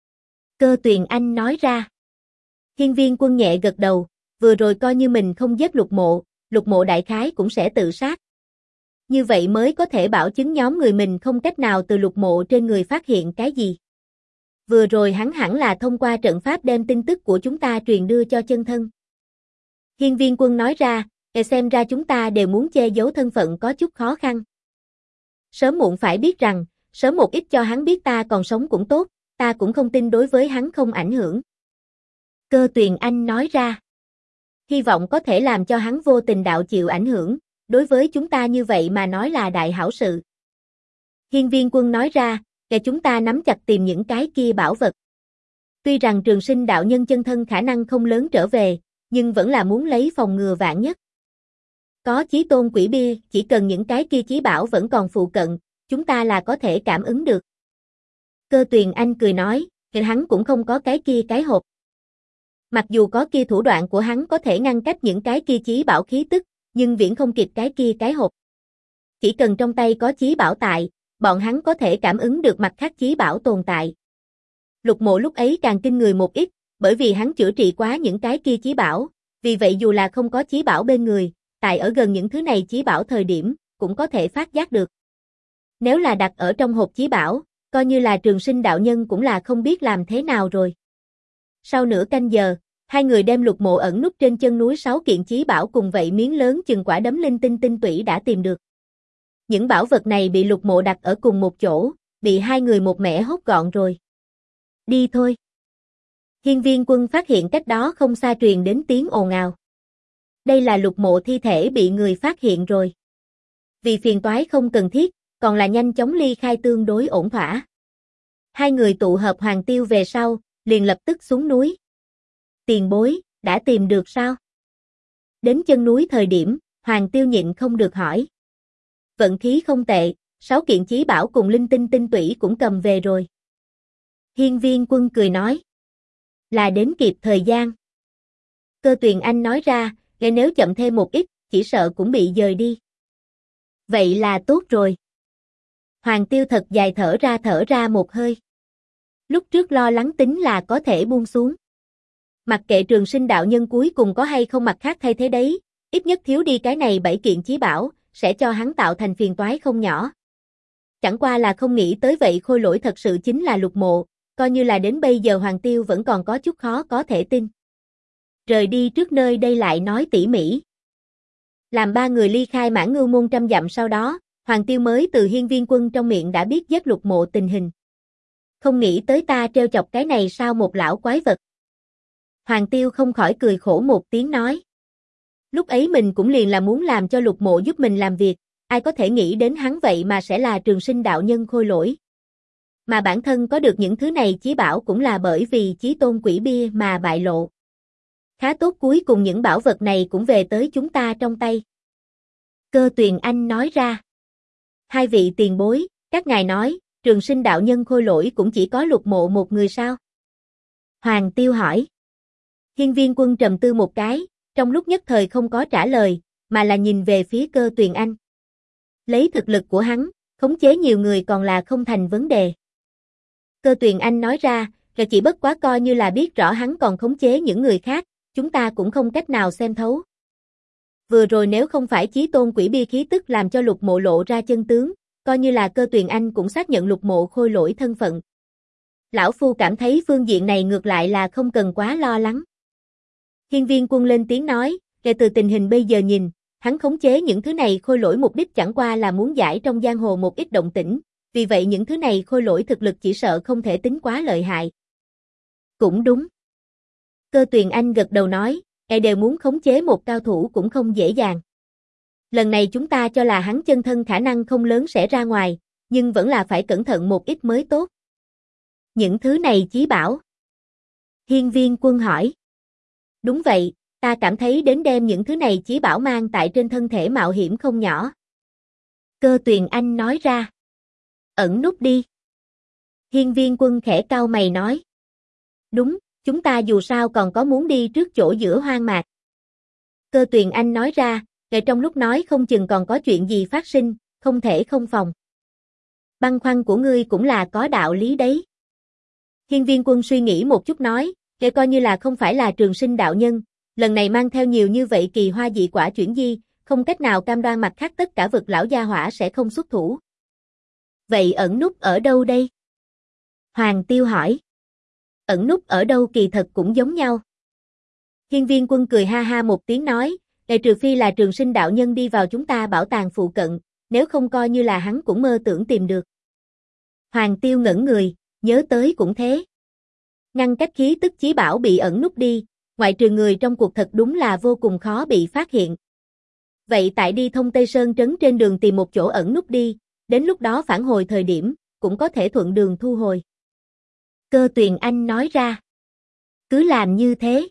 Cơ Tuyền Anh nói ra. Hiên Viên Quân nhẹ gật đầu, vừa rồi coi như mình không giết Lục Mộ đại khái cũng sẽ tự sát. Như vậy mới có thể bảo chứng nhóm người mình không cách nào từ Lục Mộ trên người phát hiện cái gì. Vừa rồi hắn hẳn là thông qua trận pháp đem tin tức của chúng ta truyền đưa cho chân thân. Hiên Viên Quân nói ra, xem ra chúng ta đều muốn che giấu thân phận có chút khó khăn. Sớm muộn phải biết rằng, sớm một ít cho hắn biết ta còn sống cũng tốt, ta cũng không tin đối với hắn không ảnh hưởng. Cơ Tuyền Anh nói ra. Hy vọng có thể làm cho hắn vô tình đạo chịu ảnh hưởng, đối với chúng ta như vậy mà nói là đại hảo sự. Hiên Viên Quân nói ra, để chúng ta nắm chặt tìm những cái kia bảo vật. Tuy rằng Trường Sinh đạo nhân chân thân khả năng không lớn trở về, nhưng vẫn là muốn lấy phòng ngừa vạn nhất. Có chí tôn quỷ bia, chỉ cần những cái kia chí bảo vẫn còn phụ cận, chúng ta là có thể cảm ứng được. Cơ Tuyền Anh cười nói, hắn cũng không có cái kia cái hộp. Mặc dù có kia thủ đoạn của hắn có thể ngăn cách những cái kia chí bảo khí tức, nhưng viễn không kịp cái kia cái hộp. Chỉ cần trong tay có chí bảo tại, bọn hắn có thể cảm ứng được mặt khác chí bảo tồn tại. Lục Mộ lúc ấy càng kinh người một ít, bởi vì hắn chữa trị quá những cái kia chí bảo, vì vậy dù là không có chí bảo bên người, tại ở gần những thứ này chí bảo thời điểm, cũng có thể phát giác được. Nếu là đặt ở trong hộp chí bảo, coi như là Trường Sinh đạo nhân cũng là không biết làm thế nào rồi. Sau nửa canh giờ, hai người đem Lục Mộ ẩn núp trên chân núi 6 kiện chí bảo cùng vậy miếng lớn chừng quả đấm linh tinh tinh tủy đã tìm được. Những bảo vật này bị Lục Mộ đặt ở cùng một chỗ, bị hai người một mẻ hốt gọn rồi. Đi thôi. Hiên Viên Quân phát hiện cách đó không xa truyền đến tiếng ồn ào. Đây là Lục Mộ thi thể bị người phát hiện rồi. Vì phiền toái không cần thiết, còn là nhanh chóng ly khai tương đối ổn thỏa. Hai người tụ hợp Hoàng Tiêu về sau, liền lập tức xuống núi. Tiền bối, đã tìm được sao? Đến chân núi thời điểm, Hoàng Tiêu nhịn không được hỏi. Vận khí không tệ, 6 kiện chí bảo cùng linh tinh tinh tủy cũng cầm về rồi. Hiên Viên Quân cười nói. Là đến kịp thời gian. Cơ Tuyền Anh nói ra, nếu chậm thêm một ít, chỉ sợ cũng bị dời đi. Vậy là tốt rồi. Hoàng Tiêu thật dài thở ra một hơi. Lúc trước lo lắng tính là có thể buông xuống. Mặc kệ Trường Sinh đạo nhân cuối cùng có hay không mặt khác thay thế đấy, ít nhất thiếu đi cái này 7 kiện chí bảo, sẽ cho hắn tạo thành phiền toái không nhỏ. Chẳng qua là không nghĩ tới vậy khôi lỗi thật sự chính là Lục Mộ, coi như là đến bây giờ Hoàng Tiêu vẫn còn có chút khó có thể tin. Rời đi trước nơi đây lại nói tỉ mỉ. Làm ba người ly khai Mãn Ngưu môn 100 dặm sau đó, Hoàng Tiêu mới từ Hiên Viên Quân trong miệng đã biết giết Lục Mộ tình hình. Không nghĩ tới ta trêu chọc cái này sao một lão quái vật. Hoàng Tiêu không khỏi cười khổ một tiếng nói. Lúc ấy mình cũng liền là muốn làm cho Lục Mộ giúp mình làm việc, ai có thể nghĩ đến hắn vậy mà sẽ là Trường Sinh đạo nhân khôi lỗi. Mà bản thân có được những thứ này chí bảo cũng là bởi vì chí tôn quỷ bia mà bại lộ. Khá tốt cuối cùng những bảo vật này cũng về tới chúng ta trong tay. Cơ Tuyền Anh nói ra. Hai vị tiền bối, các ngài nói, Trường Sinh đạo nhân khôi lỗi cũng chỉ có Lục Mộ một người sao? Hoàng Tiêu hỏi. Hiên Viên Quân trầm tư một cái, trong lúc nhất thời không có trả lời, mà là nhìn về phía Cơ Tuyền Anh. Lấy thực lực của hắn, khống chế nhiều người còn là không thành vấn đề. Cơ Tuyền Anh nói ra, là chỉ bất quá coi như là biết rõ hắn còn khống chế những người khác, chúng ta cũng không cách nào xem thấu. Vừa rồi nếu không phải chí tôn quỷ bia khí tức làm cho Lục Mộ lộ ra chân tướng, coi như là Cơ Tuyền Anh cũng xác nhận Lục Mộ Khôi lỗi thân phận. Lão Phu cảm thấy phương diện này ngược lại là không cần quá lo lắng. Hiên Viên Quân lên tiếng nói, kể từ tình hình bây giờ nhìn, hắn khống chế những thứ này khôi lỗi mục đích chẳng qua là muốn giải trong giang hồ một ít động tĩnh, vì vậy những thứ này khôi lỗi thực lực chỉ sợ không thể tính quá lợi hại. Cũng đúng. Cơ Tuyền Anh gật đầu nói, đều muốn khống chế một cao thủ cũng không dễ dàng. Lần này chúng ta cho là hắn chân thân khả năng không lớn sẽ ra ngoài, nhưng vẫn là phải cẩn thận một ít mới tốt. Những thứ này chí bảo. Hiên Viên Quân hỏi. Đúng vậy, ta cảm thấy đến đem những thứ này chí bảo mang tại trên thân thể mạo hiểm không nhỏ. Cơ Tuyền Anh nói ra. Ẩn núp đi. Hiên Viên Quân khẽ cau mày nói. Đúng, chúng ta dù sao còn có muốn đi trước chỗ giữa hoang mạc. Cơ Tuyền Anh nói ra, trong lúc nói không chừng còn có chuyện gì phát sinh, không thể không phòng. Băn khoăn của ngươi cũng là có đạo lý đấy. Hiên Viên Quân suy nghĩ một chút nói, coi như là không phải là Trường Sinh đạo nhân, lần này mang theo nhiều như vậy kỳ hoa dị quả chuyển di, không cách nào cam đoan mặt khác tất cả vực lão gia hỏa sẽ không xuất thủ. Vậy ẩn núp ở đâu đây? Hoàng Tiêu hỏi. Ẩn núp ở đâu kỳ thật cũng giống nhau. Hiên Viên Quân cười ha ha một tiếng nói, trừ phi là Trường Sinh đạo nhân đi vào chúng ta bảo tàng phụ cận, nếu không coi như là hắn cũng mơ tưởng tìm được. Hoàng Tiêu ngẩn người, nhớ tới cũng thế. Ngăn cách khí tức chí bảo bị ẩn núp đi, ngoại trừ người trong cuộc thật đúng là vô cùng khó bị phát hiện. Vậy tại đi thông Tây Sơn trấn trên đường tìm một chỗ ẩn núp đi, đến lúc đó phản hồi thời điểm, cũng có thể thuận đường thu hồi. Cơ Tuyền Anh nói ra. Cứ làm như thế.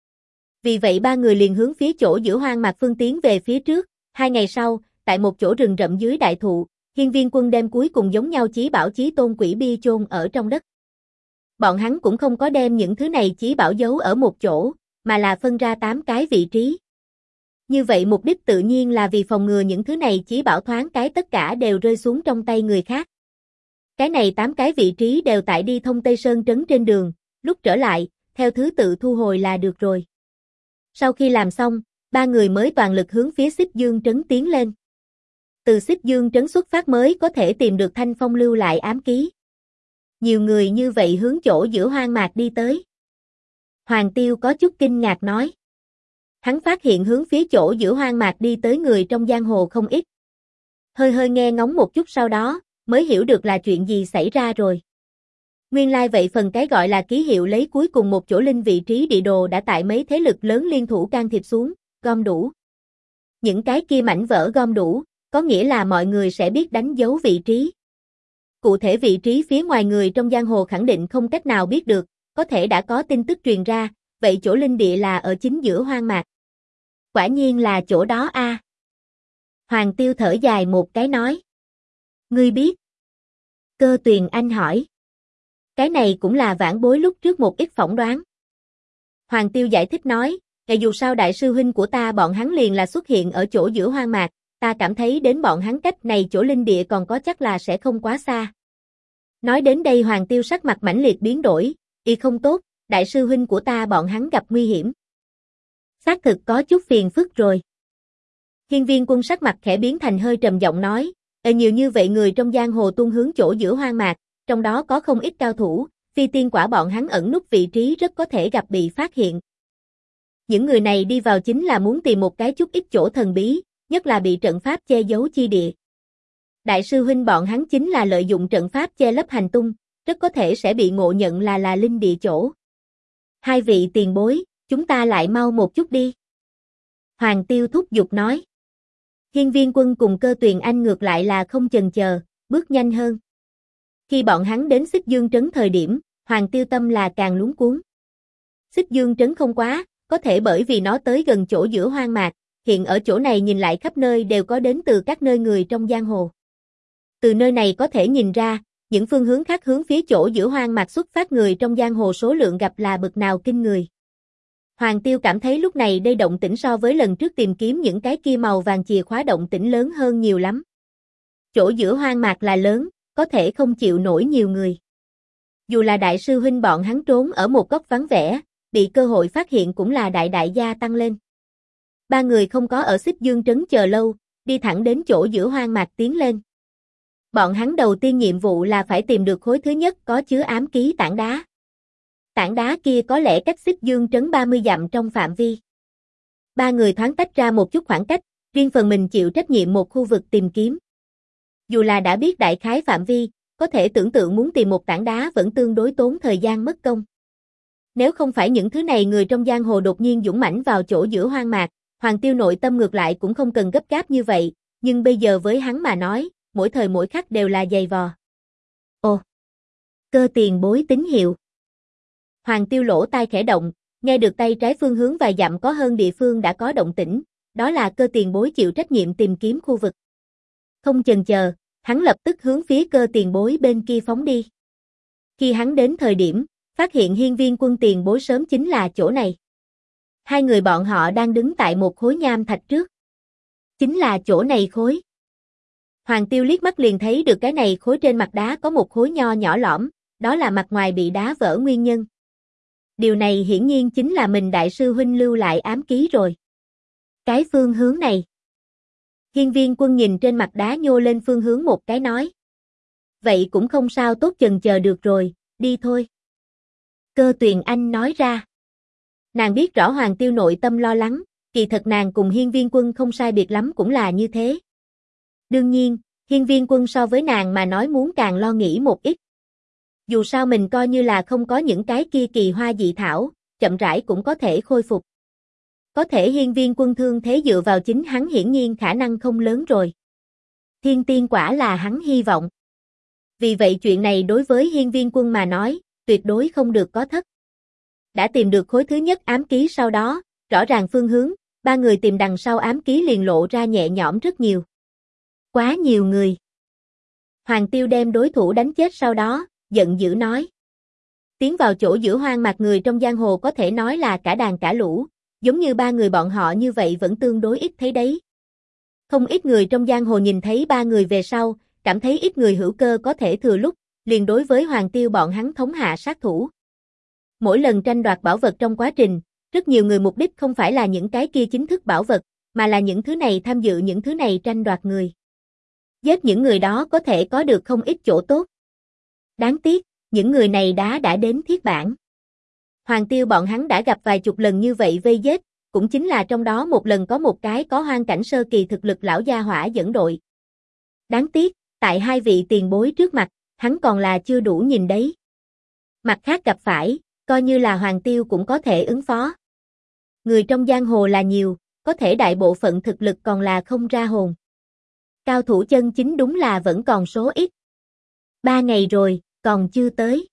Vì vậy ba người liền hướng phía chỗ giữa hoang mạc phương tiến về phía trước. 2 ngày sau, tại một chỗ rừng rậm dưới đại thụ, Hiên Viên Quân đem cuối cùng giống nhau chí bảo chí tôn quỷ bia chôn ở trong đất. Bọn hắn cũng không có đem những thứ này chí bảo giấu ở một chỗ, mà là phân ra 8 cái vị trí. Như vậy mục đích tự nhiên là vì phòng ngừa những thứ này chí bảo thoáng cái tất cả đều rơi xuống trong tay người khác. Cái này 8 cái vị trí đều tại đi thông Tây Sơn trấn trên đường, lúc trở lại, theo thứ tự thu hồi là được rồi. Sau khi làm xong, ba người mới toàn lực hướng phía Xích Dương trấn tiến lên. Từ Xích Dương trấn xuất phát mới có thể tìm được Thanh Phong lưu lại ám ký. Nhiều người như vậy hướng chỗ giữa hoang mạc đi tới. Hoàng Tiêu có chút kinh ngạc nói. Hắn phát hiện hướng phía chỗ giữa hoang mạc đi tới người trong giang hồ không ít. Hơi nghe ngóng một chút sau đó, mới hiểu được là chuyện gì xảy ra rồi. Nguyên lai vậy phần cái gọi là ký hiệu lấy cuối cùng một chỗ linh vị trí địa đồ đã tại mấy thế lực lớn liên thủ can thiệp xuống, gom đủ. Những cái kia mảnh vỡ gom đủ, có nghĩa là mọi người sẽ biết đánh dấu vị trí. Cụ thể vị trí phía ngoài người trong giang hồ khẳng định không cách nào biết được, có thể đã có tin tức truyền ra, vậy chỗ linh địa là ở chính giữa hoang mạc. Quả nhiên là chỗ đó a. Hoàng Tiêu thở dài một cái nói. Ngươi biết? Cơ Tuyền Anh hỏi. Cái này cũng là vãn bối lúc trước một ít phỏng đoán. Hoàng Tiêu giải thích nói, dù sao đại sư huynh của ta bọn hắn liền là xuất hiện ở chỗ giữa hoang mạc, ta cảm thấy đến bọn hắn cách này chỗ linh địa còn có chắc là sẽ không quá xa. Nói đến đây Hoàng Tiêu sắc mặt mãnh liệt biến đổi, không tốt, đại sư huynh của ta bọn hắn gặp nguy hiểm. Xác thực có chút phiền phức rồi. Hiên Viên Quân sắc mặt khẽ biến thành hơi trầm giọng nói, nhiều như vậy người trong giang hồ tuôn hướng chỗ giữa hoang mạc, trong đó có không ít cao thủ, phi tiên quả bọn hắn ẩn núp vị trí rất có thể gặp bị phát hiện. Những người này đi vào chính là muốn tìm một cái chút ít chỗ thần bí, nhất là bị trận pháp che giấu chi địa. Đại sư huynh bọn hắn chính là lợi dụng trận pháp che lấp hành tung, rất có thể sẽ bị ngộ nhận là linh địa chỗ. Hai vị tiền bối, chúng ta lại mau một chút đi. Hoàng Tiêu thúc giục nói. Hiên Viên Quân cùng Cơ Tuyền Anh ngược lại là không chần chờ, bước nhanh hơn. Khi bọn hắn đến Xích Dương trấn thời điểm, Hoàng Tiêu tâm là càng luống cuống. Xích Dương trấn không quá, có thể bởi vì nó tới gần chỗ giữa hoang mạc, hiện ở chỗ này nhìn lại khắp nơi đều có đến từ các nơi người trong giang hồ. Từ nơi này có thể nhìn ra, những phương hướng khác hướng phía chỗ giữa hoang mạc xuất phát người trong giang hồ số lượng gặp là bực nào kinh người. Hoàng Tiêu cảm thấy lúc này đây động tĩnh so với lần trước tìm kiếm những cái kia màu vàng chìa khóa động tĩnh lớn hơn nhiều lắm. Chỗ giữa hoang mạc là lớn, có thể không chịu nổi nhiều người. Dù là đại sư huynh bọn hắn trốn ở một góc vắng vẻ, bị cơ hội phát hiện cũng là đại gia tăng lên. Ba người không có ở Xích Dương trấn chờ lâu, đi thẳng đến chỗ giữa hoang mạc tiến lên. Bọn hắn đầu tiên nhiệm vụ là phải tìm được khối thứ nhất có chứa ám ký tảng đá. Tảng đá kia có lẽ cách Xích Dương trấn 30 dặm trong phạm vi. Ba người thoáng tách ra một chút khoảng cách, riêng phần mình chịu trách nhiệm một khu vực tìm kiếm. Dù là đã biết đại khái phạm vi, có thể tưởng tượng muốn tìm một tảng đá vẫn tương đối tốn thời gian mất công. Nếu không phải những thứ này người trong giang hồ đột nhiên dũng mãnh vào chỗ giữa hoang mạc, Hoàng Tiêu nội tâm ngược lại cũng không cần gấp gáp như vậy, nhưng bây giờ với hắn mà nói, mỗi thời mỗi khắc đều là dày vò. Ồ! Cơ tiền bối tín hiệu. Hoàng Tiêu lỗ tai khẽ động, nghe được tay trái phương hướng vài dặm có hơn địa phương đã có động tĩnh, đó là cơ tiền bối chịu trách nhiệm tìm kiếm khu vực. Không chần chờ, hắn lập tức hướng phía cơ tiền bối bên kia phóng đi. Khi hắn đến thời điểm, phát hiện hiên viên quân tiền bối sớm chính là chỗ này. Hai người bọn họ đang đứng tại một khối nham thạch trước. Chính là chỗ này khối. Hoàng Tiêu liếc mắt liền thấy được cái này khối trên mặt đá có một khối nho nhỏ lõm, đó là mặt ngoài bị đá vỡ nguyên nhân. Điều này hiển nhiên chính là mình đại sư huynh lưu lại ám ký rồi. Cái phương hướng này. Hiên viên quân nhìn trên mặt đá nhô lên phương hướng một cái nói. Vậy cũng không sao, tốt chần chờ được rồi, đi thôi. Cơ Tuyền Anh nói ra. Nàng biết rõ Hoàng Tiêu nội tâm lo lắng, kỳ thật nàng cùng hiên viên quân không sai biệt lắm cũng là như thế. Đương nhiên, hiên viên quân so với nàng mà nói muốn càng lo nghĩ một ít. Dù sao mình coi như là không có những cái kia kỳ hoa dị thảo, chậm rãi cũng có thể khôi phục. Có thể hiên viên quân thương thế dựa vào chính hắn hiển nhiên khả năng không lớn rồi. Thiên tiên quả là hắn hy vọng. Vì vậy chuyện này đối với hiên viên quân mà nói, tuyệt đối không được có thất. Đã tìm được khối thứ nhất ám ký sau đó, rõ ràng phương hướng, ba người tìm đằng sau ám ký liền lộ ra nhẹ nhõm rất nhiều. Quá nhiều người. Hoàng Tiêu đem đối thủ đánh chết sau đó, giận dữ nói. Tiến vào chỗ giữa hoang mạc người trong giang hồ có thể nói là cả đàn cả lũ, giống như ba người bọn họ như vậy vẫn tương đối ít thấy đấy. Không ít người trong giang hồ nhìn thấy ba người về sau, cảm thấy ít người hữu cơ có thể thừa lúc, liền đối với Hoàng Tiêu bọn hắn thống hạ sát thủ. Mỗi lần tranh đoạt bảo vật trong quá trình, rất nhiều người mục đích không phải là những cái kia chính thức bảo vật, mà là những thứ này tham dự những thứ này tranh đoạt người. Giết những người đó có thể có được không ít chỗ tốt. Đáng tiếc, những người này đã đến thiết bản. Hoàng Tiêu bọn hắn đã gặp vài chục lần như vậy vây giết, cũng chính là trong đó một lần có một cái có hoang cảnh sơ kỳ thực lực lão gia hỏa dẫn đội. Đáng tiếc, tại hai vị tiền bối trước mặt, hắn còn là chưa đủ nhìn đấy. Mặt khác gặp phải, coi như là Hoàng Tiêu cũng có thể ứng phó. Người trong giang hồ là nhiều, có thể đại bộ phận thực lực còn là không ra hồn. Cao thủ chân chính đúng là vẫn còn số ít. 3 ngày rồi, còn chưa tới.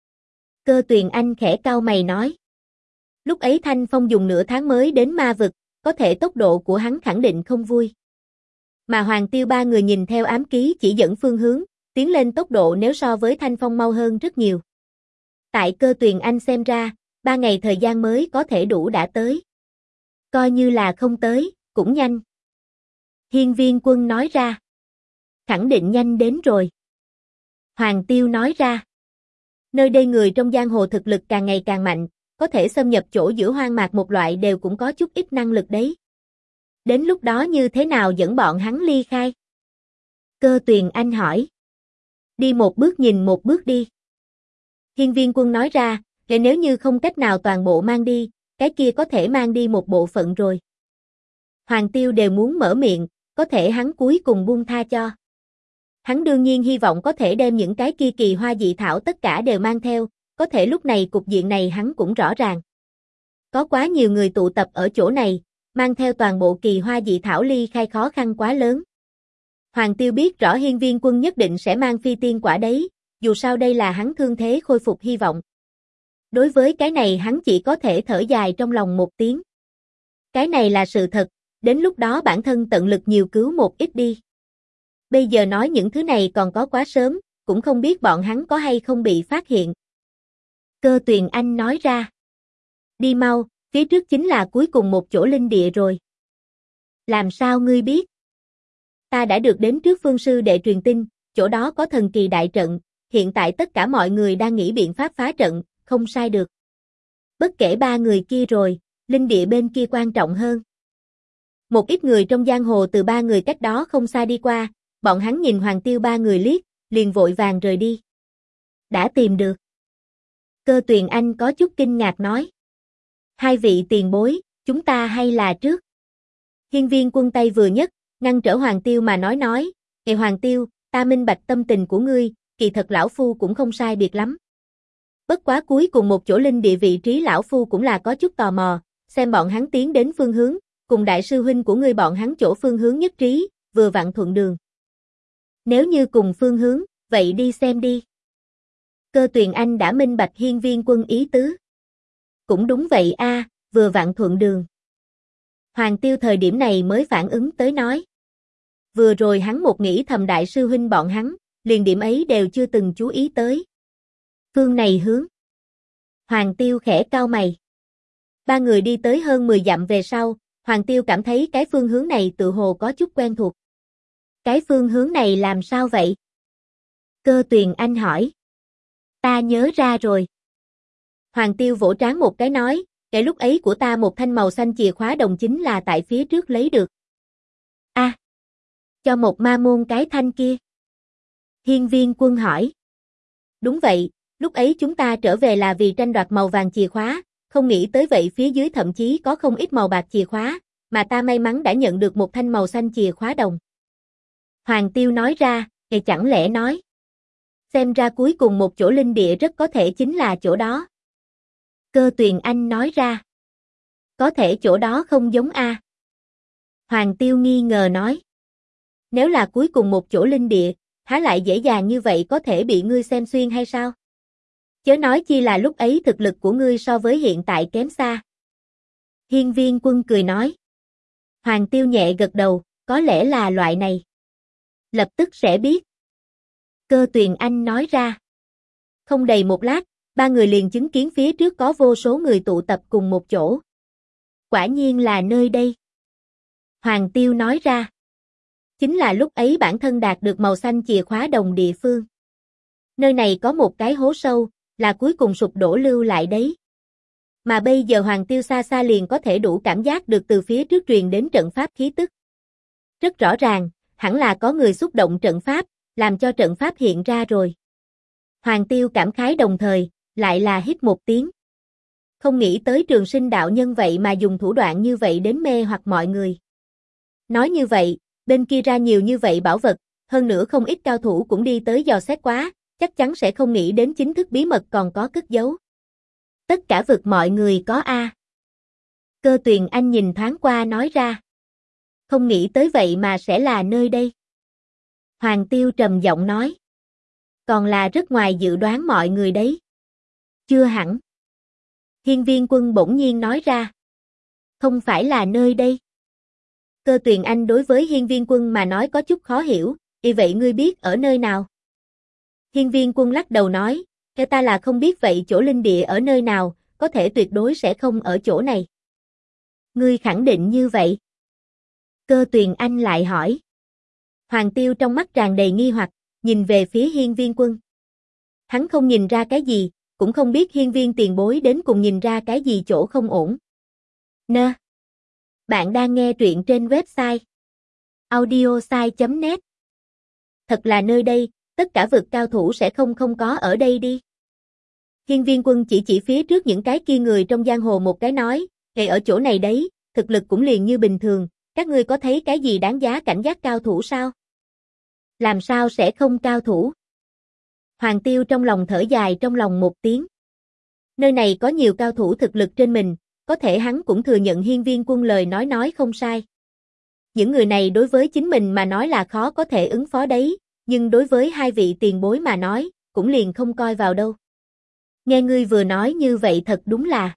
Cơ Tuyền Anh khẽ cau mày nói. Lúc ấy Thanh Phong dùng nửa tháng mới đến ma vực, có thể tốc độ của hắn khẳng định không vui. Mà Hoàng Tiêu ba người nhìn theo ám ký chỉ dẫn phương hướng, tiến lên tốc độ nếu so với Thanh Phong mau hơn rất nhiều. Tại Cơ Tuyền Anh xem ra, 3 ngày thời gian mới có thể đủ đã tới. Coi như là không tới, cũng nhanh. Hiên viên quân nói ra. Khẳng định nhanh đến rồi. Hoàng Tiêu nói ra. Nơi đây người trong giang hồ thực lực càng ngày càng mạnh, có thể xâm nhập chỗ giữa hoang mạc một loại đều cũng có chút ít năng lực đấy. Đến lúc đó như thế nào dẫn bọn hắn ly khai? Cơ Tuyền Anh hỏi. Đi một bước nhìn một bước đi. Hiên viên quân nói ra, nếu như không cách nào toàn bộ mang đi, cái kia có thể mang đi một bộ phận rồi. Hoàng Tiêu đều muốn mở miệng, có thể hắn cuối cùng buông tha cho. Hắn đương nhiên hy vọng có thể đem những cái kia kỳ hoa dị thảo tất cả đều mang theo, có thể lúc này cục diện này hắn cũng rõ ràng. Có quá nhiều người tụ tập ở chỗ này, mang theo toàn bộ kỳ hoa dị thảo ly khai khó khăn quá lớn. Hoàng Tiêu biết rõ hiên viên quân nhất định sẽ mang phi tiên quả đấy, dù sao đây là hắn thương thế khôi phục hy vọng. Đối với cái này hắn chỉ có thể thở dài trong lòng một tiếng. Cái này là sự thật, đến lúc đó bản thân tận lực nhiều cứu một ít đi. Bây giờ nói những thứ này còn có quá sớm, cũng không biết bọn hắn có hay không bị phát hiện. Cơ Tuyền Anh nói ra. Đi mau, phía trước chính là cuối cùng một chỗ linh địa rồi. Làm sao ngươi biết? Ta đã được đến trước phương sư đệ truyền tin, chỗ đó có thần kỳ đại trận, hiện tại tất cả mọi người đang nghĩ biện pháp phá trận, không sai được. Bất kể ba người kia rồi, linh địa bên kia quan trọng hơn. Một ít người trong giang hồ từ ba người cách đó không xa đi qua, bọn hắn nhìn Hoàng Tiêu ba người liếc, liền vội vàng rời đi. Đã tìm được. Cơ Tuyền Anh có chút kinh ngạc nói. Hai vị tiền bối, chúng ta hay là trước. Hiên Viên Quân tay vừa nhấc, ngăn trở Hoàng Tiêu mà nói, "Ê Hoàng Tiêu, ta minh bạch tâm tình của ngươi, kỳ thật lão phu cũng không sai biệt lắm. Bất quá cuối cùng một chỗ linh địa vị trí lão phu cũng là có chút tò mò, xem bọn hắn tiến đến phương hướng, cùng đại sư huynh của ngươi bọn hắn chỗ phương hướng nhất trí, vừa vặn thuận đường. Nếu như cùng phương hướng, vậy đi xem đi." Cơ Tuyền Anh đã minh bạch Hiên Viên Quân ý tứ. Cũng đúng vậy a, vừa vặn thuận đường. Hoàng Tiêu thời điểm này mới phản ứng tới nói. Vừa rồi hắn một nghĩ thầm đại sư huynh bọn hắn, liền điểm ấy đều chưa từng chú ý tới. Phương này hướng. Hoàng Tiêu khẽ cau mày. Ba người đi tới hơn 10 dặm về sau, Hoàng Tiêu cảm thấy cái phương hướng này tự hồ có chút quen thuộc. Cái phương hướng này làm sao vậy? Cơ Tuyền Anh hỏi. Ta nhớ ra rồi. Hoàng Tiêu vỗ trán một cái nói, cái lúc ấy của ta một thanh màu xanh chìa khóa đồng chính là tại phía trước lấy được. A, cho một ma môn cái thanh kia. Hiên Viên Quân hỏi. Đúng vậy, lúc ấy chúng ta trở về là vì tranh đoạt màu vàng chìa khóa, không nghĩ tới vậy phía dưới thậm chí có không ít màu bạc chìa khóa, mà ta may mắn đã nhận được một thanh màu xanh chìa khóa đồng. Hoàng Tiêu nói ra, thì chẳng lẽ nói. Xem ra cuối cùng một chỗ linh địa rất có thể chính là chỗ đó. Cơ Tuyền Anh nói ra. Có thể chỗ đó không giống a. Hoàng Tiêu nghi ngờ nói. Nếu là cuối cùng một chỗ linh địa, há lại dễ dàng như vậy có thể bị ngươi xem xuyên hay sao? Chớ nói chi là lúc ấy thực lực của ngươi so với hiện tại kém xa. Hiên Viên Quân cười nói. Hoàng Tiêu nhẹ gật đầu, có lẽ là loại này. Lập tức sẽ biết. Cơ Tuyền Anh nói ra. Không đầy một lát, ba người liền chứng kiến phía trước có vô số người tụ tập cùng một chỗ. Quả nhiên là nơi đây. Hoàng Tiêu nói ra. Chính là lúc ấy bản thân đạt được màu xanh chìa khóa đồng địa phương. Nơi này có một cái hố sâu, là cuối cùng sụp đổ lưu lại đấy. Mà bây giờ Hoàng Tiêu xa xa liền có thể đủ cảm giác được từ phía trước truyền đến trận pháp khí tức. Rất rõ ràng, hẳn là có người xúc động trận pháp, làm cho trận pháp hiện ra rồi. Hoàng Tiêu cảm khái đồng thời, lại là hít một tiếng. Không nghĩ tới Trường Sinh đạo nhân vậy mà dùng thủ đoạn như vậy đến mê hoặc mọi người. Nói như vậy, bên kia ra nhiều như vậy bảo vật, hơn nữa không ít cao thủ cũng đi tới dò xét quá, chắc chắn sẽ không nghĩ đến chính thức bí mật còn có cất giấu. Tất cả vực mọi người có a. Cơ Tuyền Anh nhìn thoáng qua nói ra. Không nghĩ tới vậy mà sẽ là nơi đây. Hoàng Tiêu trầm giọng nói. Còn là rất ngoài dự đoán mọi người đấy. Chưa hẳn. Hiên Viên Quân bỗng nhiên nói ra. Không phải là nơi đây. Cơ Tuyền Anh đối với Hiên Viên Quân mà nói có chút khó hiểu, vậy ngươi biết ở nơi nào? Hiên Viên Quân lắc đầu nói, theo ta là không biết vậy chỗ linh địa ở nơi nào, có thể tuyệt đối sẽ không ở chỗ này. Ngươi khẳng định như vậy? Cơ Tuyền Anh lại hỏi. Hoàng Tiêu trong mắt tràn đầy nghi hoặc, nhìn về phía Hiên Viên Quân. Hắn không nhìn ra cái gì, cũng không biết Hiên Viên tiền bối đến cùng nhìn ra cái gì chỗ không ổn. Nơ. Bạn đang nghe truyện trên website audiosai.net. Thật là nơi đây, tất cả vực cao thủ sẽ không có ở đây đi. Hiên Viên Quân chỉ phía trước những cái kia người trong giang hồ một cái nói, ở chỗ này đấy, thực lực cũng liền như bình thường, các ngươi có thấy cái gì đáng giá cảnh giác cao thủ sao? Làm sao sẽ không cao thủ? Hoàng Tiêu trong lòng thở dài trong lòng một tiếng. Nơi này có nhiều cao thủ thực lực trên mình, có thể hắn cũng thừa nhận Hiên Viên Quân lời nói không sai. Những người này đối với chính mình mà nói là khó có thể ứng phó đấy, nhưng đối với hai vị tiền bối mà nói, cũng liền không coi vào đâu. Nghe ngươi vừa nói như vậy thật đúng là.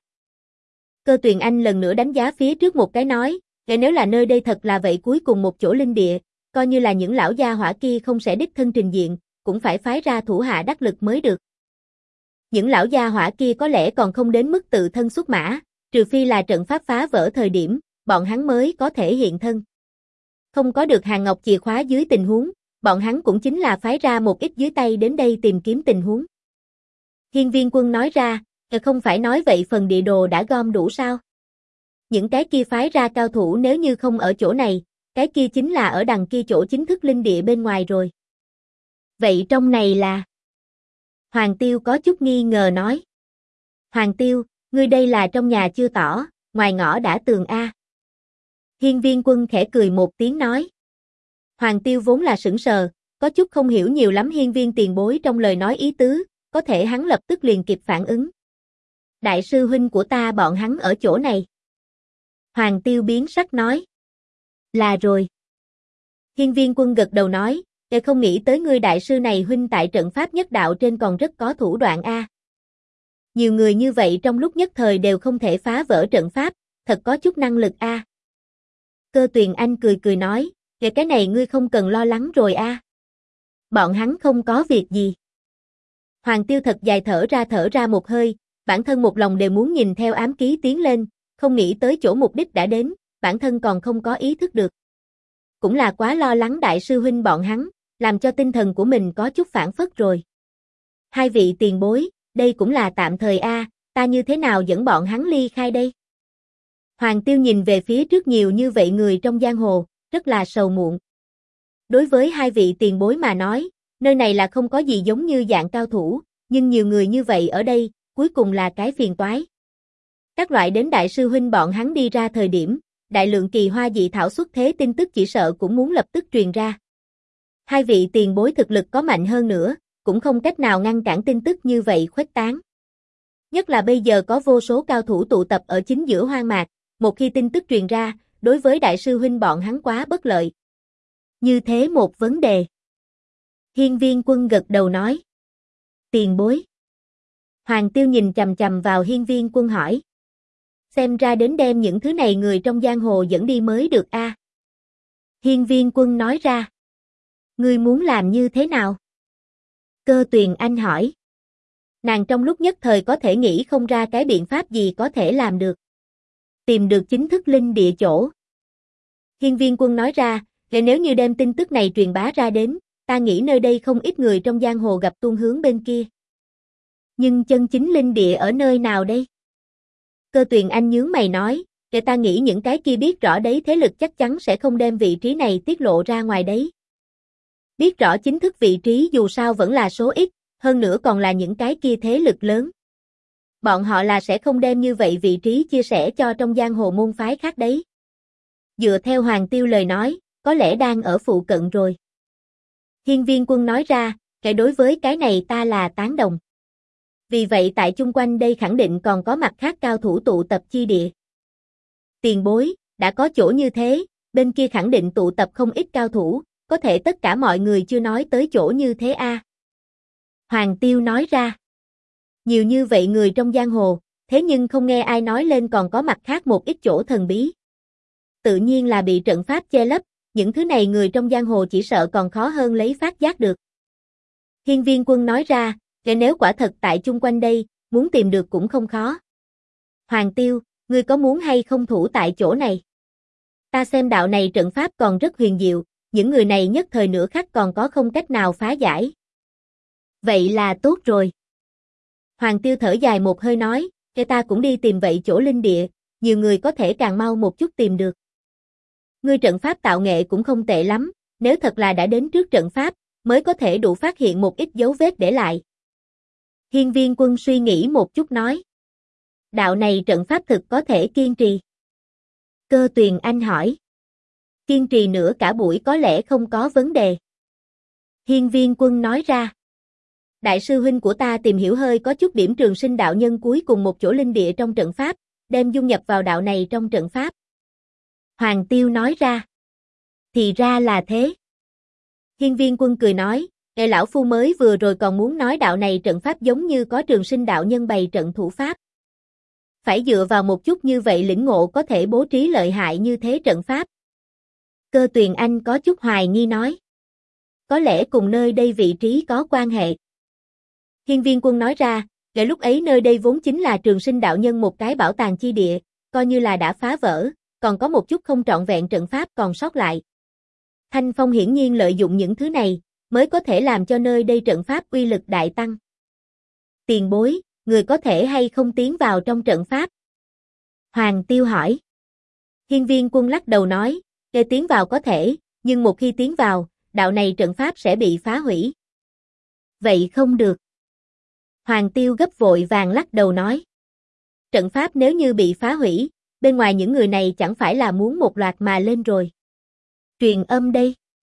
Cơ Tuyền Anh lần nữa đánh giá phía trước một cái nói, nếu là nơi đây thật là vậy cuối cùng một chỗ linh địa, coi như là những lão gia hỏa kia không sẽ đích thân trình diện, cũng phải phái ra thủ hạ đắc lực mới được. Những lão gia hỏa kia có lẽ còn không đến mức tự thân xuất mã, trừ phi là trận pháp phá vỡ thời điểm, bọn hắn mới có thể hiện thân. Không có được hàng ngọc chìa khóa dưới tình huống, bọn hắn cũng chính là phái ra một ít dưới tay đến đây tìm kiếm tình huống. Hiên Viên Quân nói ra, không phải nói vậy phần địa đồ đã gom đủ sao? Những cái kia phái ra cao thủ nếu như không ở chỗ này, cái kia chính là ở đằng kia chỗ chính thức linh địa bên ngoài rồi. Vậy trong này là? Hoàng Tiêu có chút nghi ngờ nói. Hoàng Tiêu, ngươi đây là trong nhà chưa tỏ, ngoài ngõ đã tường a. Hiên Viên Quân khẽ cười một tiếng nói. Hoàng Tiêu vốn là sững sờ, có chút không hiểu nhiều lắm Hiên Viên tiền bối trong lời nói ý tứ, có thể hắn lập tức liền kịp phản ứng. Đại sư huynh của ta bọn hắn ở chỗ này. Hoàng Tiêu biến sắc nói. Là rồi. Hiên Viên Quân gật đầu nói, để không nghĩ tới ngươi đại sư này huynh tại trận pháp nhất đạo trên còn rất có thủ đoạn a. Nhiều người như vậy trong lúc nhất thời đều không thể phá vỡ trận pháp, thật có chút năng lực a. Cơ Tuyền Anh cười cười nói, về cái này ngươi không cần lo lắng rồi a. Bọn hắn không có việc gì. Hoàng Tiêu thật dài thở ra một hơi, bản thân một lòng đều muốn nhìn theo ám ký tiến lên, không nghĩ tới chỗ mục đích đã đến, bản thân còn không có ý thức được. Cũng là quá lo lắng đại sư huynh bọn hắn, làm cho tinh thần của mình có chút phản phất rồi. Hai vị tiền bối, đây cũng là tạm thời a, ta như thế nào dẫn bọn hắn ly khai đây? Hoàng Tiêu nhìn về phía trước nhiều như vậy người trong giang hồ, rất là sầu muộn. Đối với hai vị tiền bối mà nói, nơi này là không có gì giống như dạng cao thủ, nhưng nhiều người như vậy ở đây, cuối cùng là cái phiền toái. Các loại đến đại sư huynh bọn hắn đi ra thời điểm, đại lượng kỳ hoa dị thảo xuất thế tin tức chỉ sợ cũng muốn lập tức truyền ra. Hai vị tiền bối thực lực có mạnh hơn nữa, cũng không cách nào ngăn cản tin tức như vậy khuếch tán. Nhất là bây giờ có vô số cao thủ tụ tập ở chính giữa hoang mạc, một khi tin tức truyền ra, đối với đại sư huynh bọn hắn quá bất lợi. Như thế một vấn đề. Hiên Viên Quân gật đầu nói. Tiền bối. Hoàng Tiêu nhìn chằm chằm vào Hiên Viên Quân hỏi. Xem ra đến đem những thứ này người trong giang hồ dẫn đi mới được a. Hiên Viên Quân nói ra. Ngươi muốn làm như thế nào? Cơ Tuyền Anh hỏi. Nàng trong lúc nhất thời có thể nghĩ không ra cái biện pháp gì có thể làm được. Tìm được chính thức linh địa chỗ. Hiên Viên Quân nói ra, nếu như đem tin tức này truyền bá ra đến, ta nghĩ nơi đây không ít người trong giang hồ gặp tuôn hướng bên kia. Nhưng chân chính linh địa ở nơi nào đây? Cơ Tuyền Anh nhướng mày nói, để ta nghĩ những cái kia biết rõ đấy thế lực chắc chắn sẽ không đem vị trí này tiết lộ ra ngoài đấy. Biết rõ chính thức vị trí dù sao vẫn là số ít, hơn nữa còn là những cái kia thế lực lớn. Bọn họ là sẽ không đem như vậy vị trí chia sẻ cho trong giang hồ môn phái khác đấy. Dựa theo Hoàng Tiêu lời nói, có lẽ đang ở phụ cận rồi. Hiên Viên Quân nói ra, cái đối với cái này ta là tán đồng. Vì vậy tại chung quanh đây khẳng định còn có mặt khác cao thủ tụ tập chi địa. Tiền bối, đã có chỗ như thế, bên kia khẳng định tụ tập không ít cao thủ, có thể tất cả mọi người chưa nói tới chỗ như thế a. Hoàng Tiêu nói ra. Nhiều như vậy người trong giang hồ, thế nhưng không nghe ai nói lên còn có mặt khác một ít chỗ thần bí. Tự nhiên là bị trận pháp che lấp, những thứ này người trong giang hồ chỉ sợ còn khó hơn lấy phát giác được. Hiên Viên Quân nói ra, nếu quả thật tại chung quanh đây, muốn tìm được cũng không khó. Hoàng Tiêu, ngươi có muốn hay không thủ tại chỗ này? Ta xem đạo này trận pháp còn rất huyền diệu, những người này nhất thời nửa khắc còn có không cách nào phá giải. Vậy là tốt rồi. Hoàng Tiêu thở dài một hơi nói, cái ta cũng đi tìm vậy chỗ linh địa, nhiều người có thể càng mau một chút tìm được. Ngươi trận pháp tạo nghệ cũng không tệ lắm, nếu thật là đã đến trước trận pháp, mới có thể đủ phát hiện một ít dấu vết để lại. Hiên Viên Quân suy nghĩ một chút nói. Đạo này trận pháp thực có thể kiên trì. Cơ Tuyền Anh hỏi. Kiên trì nữa cả buổi có lẽ không có vấn đề. Hiên Viên Quân nói ra. Đại sư huynh của ta tìm hiểu hơi có chút điểm Trường Sinh đạo nhân cuối cùng một chỗ linh địa trong trận pháp, đem dung nhập vào đạo này trong trận pháp. Hoàng Tiêu nói ra. Thì ra là thế. Hiên Viên Quân cười nói, lão phu mới vừa rồi còn muốn nói đạo này trận pháp giống như có Trường Sinh đạo nhân bày trận thủ pháp. Phải dựa vào một chút như vậy lĩnh ngộ có thể bố trí lợi hại như thế trận pháp. Cơ Tuyền Anh có chút hoài nghi nói. Có lẽ cùng nơi đây vị trí có quan hệ. Hiên Viên Quân nói ra, lúc ấy nơi đây vốn chính là Trường Sinh đạo nhân một cái bảo tàng chi địa, coi như là đã phá vỡ, còn có một chút không trọn vẹn trận pháp còn sót lại. Thanh Phong hiển nhiên lợi dụng những thứ này, mới có thể làm cho nơi đây trận pháp uy lực đại tăng. Tiền bối, người có thể hay không tiến vào trong trận pháp? Hoàng Tiêu hỏi. Hiên Viên Quân lắc đầu nói, Để tiến vào có thể, nhưng một khi tiến vào, đạo này trận pháp sẽ bị phá hủy. Vậy không được. Hoàng Tiêu gấp vội vàng lắc đầu nói. Trận pháp nếu như bị phá hủy, bên ngoài những người này chẳng phải là muốn một loạt mà lên rồi. Truyền âm đây.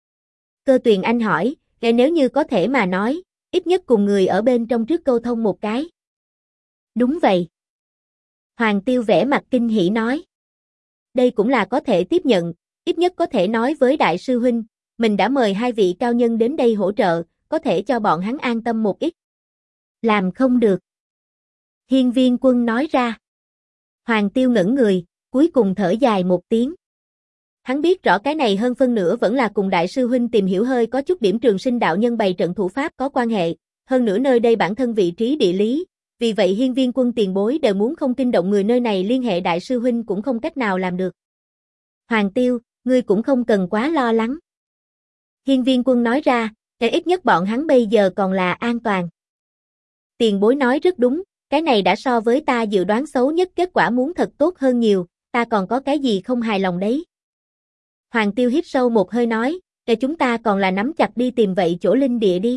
Cơ Tuyền Anh hỏi, nếu như có thể mà nói, ít nhất cùng người ở bên trong trước câu thông một cái. Đúng vậy. Hoàng Tiêu vẻ mặt kinh hỉ nói. Đây cũng là có thể tiếp nhận, ít nhất có thể nói với Đại sư Huynh, mình đã mời hai vị cao nhân đến đây hỗ trợ, có thể cho bọn hắn an tâm một ít. Làm không được. Hiên Viên Quân nói ra. Hoàng Tiêu ngẩn người, cuối cùng thở dài một tiếng. Hắn biết rõ cái này hơn phân nửa vẫn là cùng Đại sư Huynh tìm hiểu hơi có chút điểm Trường Sinh đạo nhân bày trận thủ pháp có quan hệ, hơn nữa nơi đây bản thân vị trí địa lý, vì vậy Hiên Viên Quân tiền bối đều muốn không kinh động người nơi này liên hệ Đại sư Huynh cũng không cách nào làm được. Hoàng Tiêu, ngươi cũng không cần quá lo lắng. Hiên Viên Quân nói ra, ít nhất bọn hắn bây giờ còn là an toàn. Tiền bối nói rất đúng, cái này đã so với ta dự đoán xấu nhất kết quả muốn thật tốt hơn nhiều, ta còn có cái gì không hài lòng đấy. Hoàng Tiêu hít sâu một hơi nói, chúng ta còn là nắm chặt đi tìm vậy chỗ linh địa đi.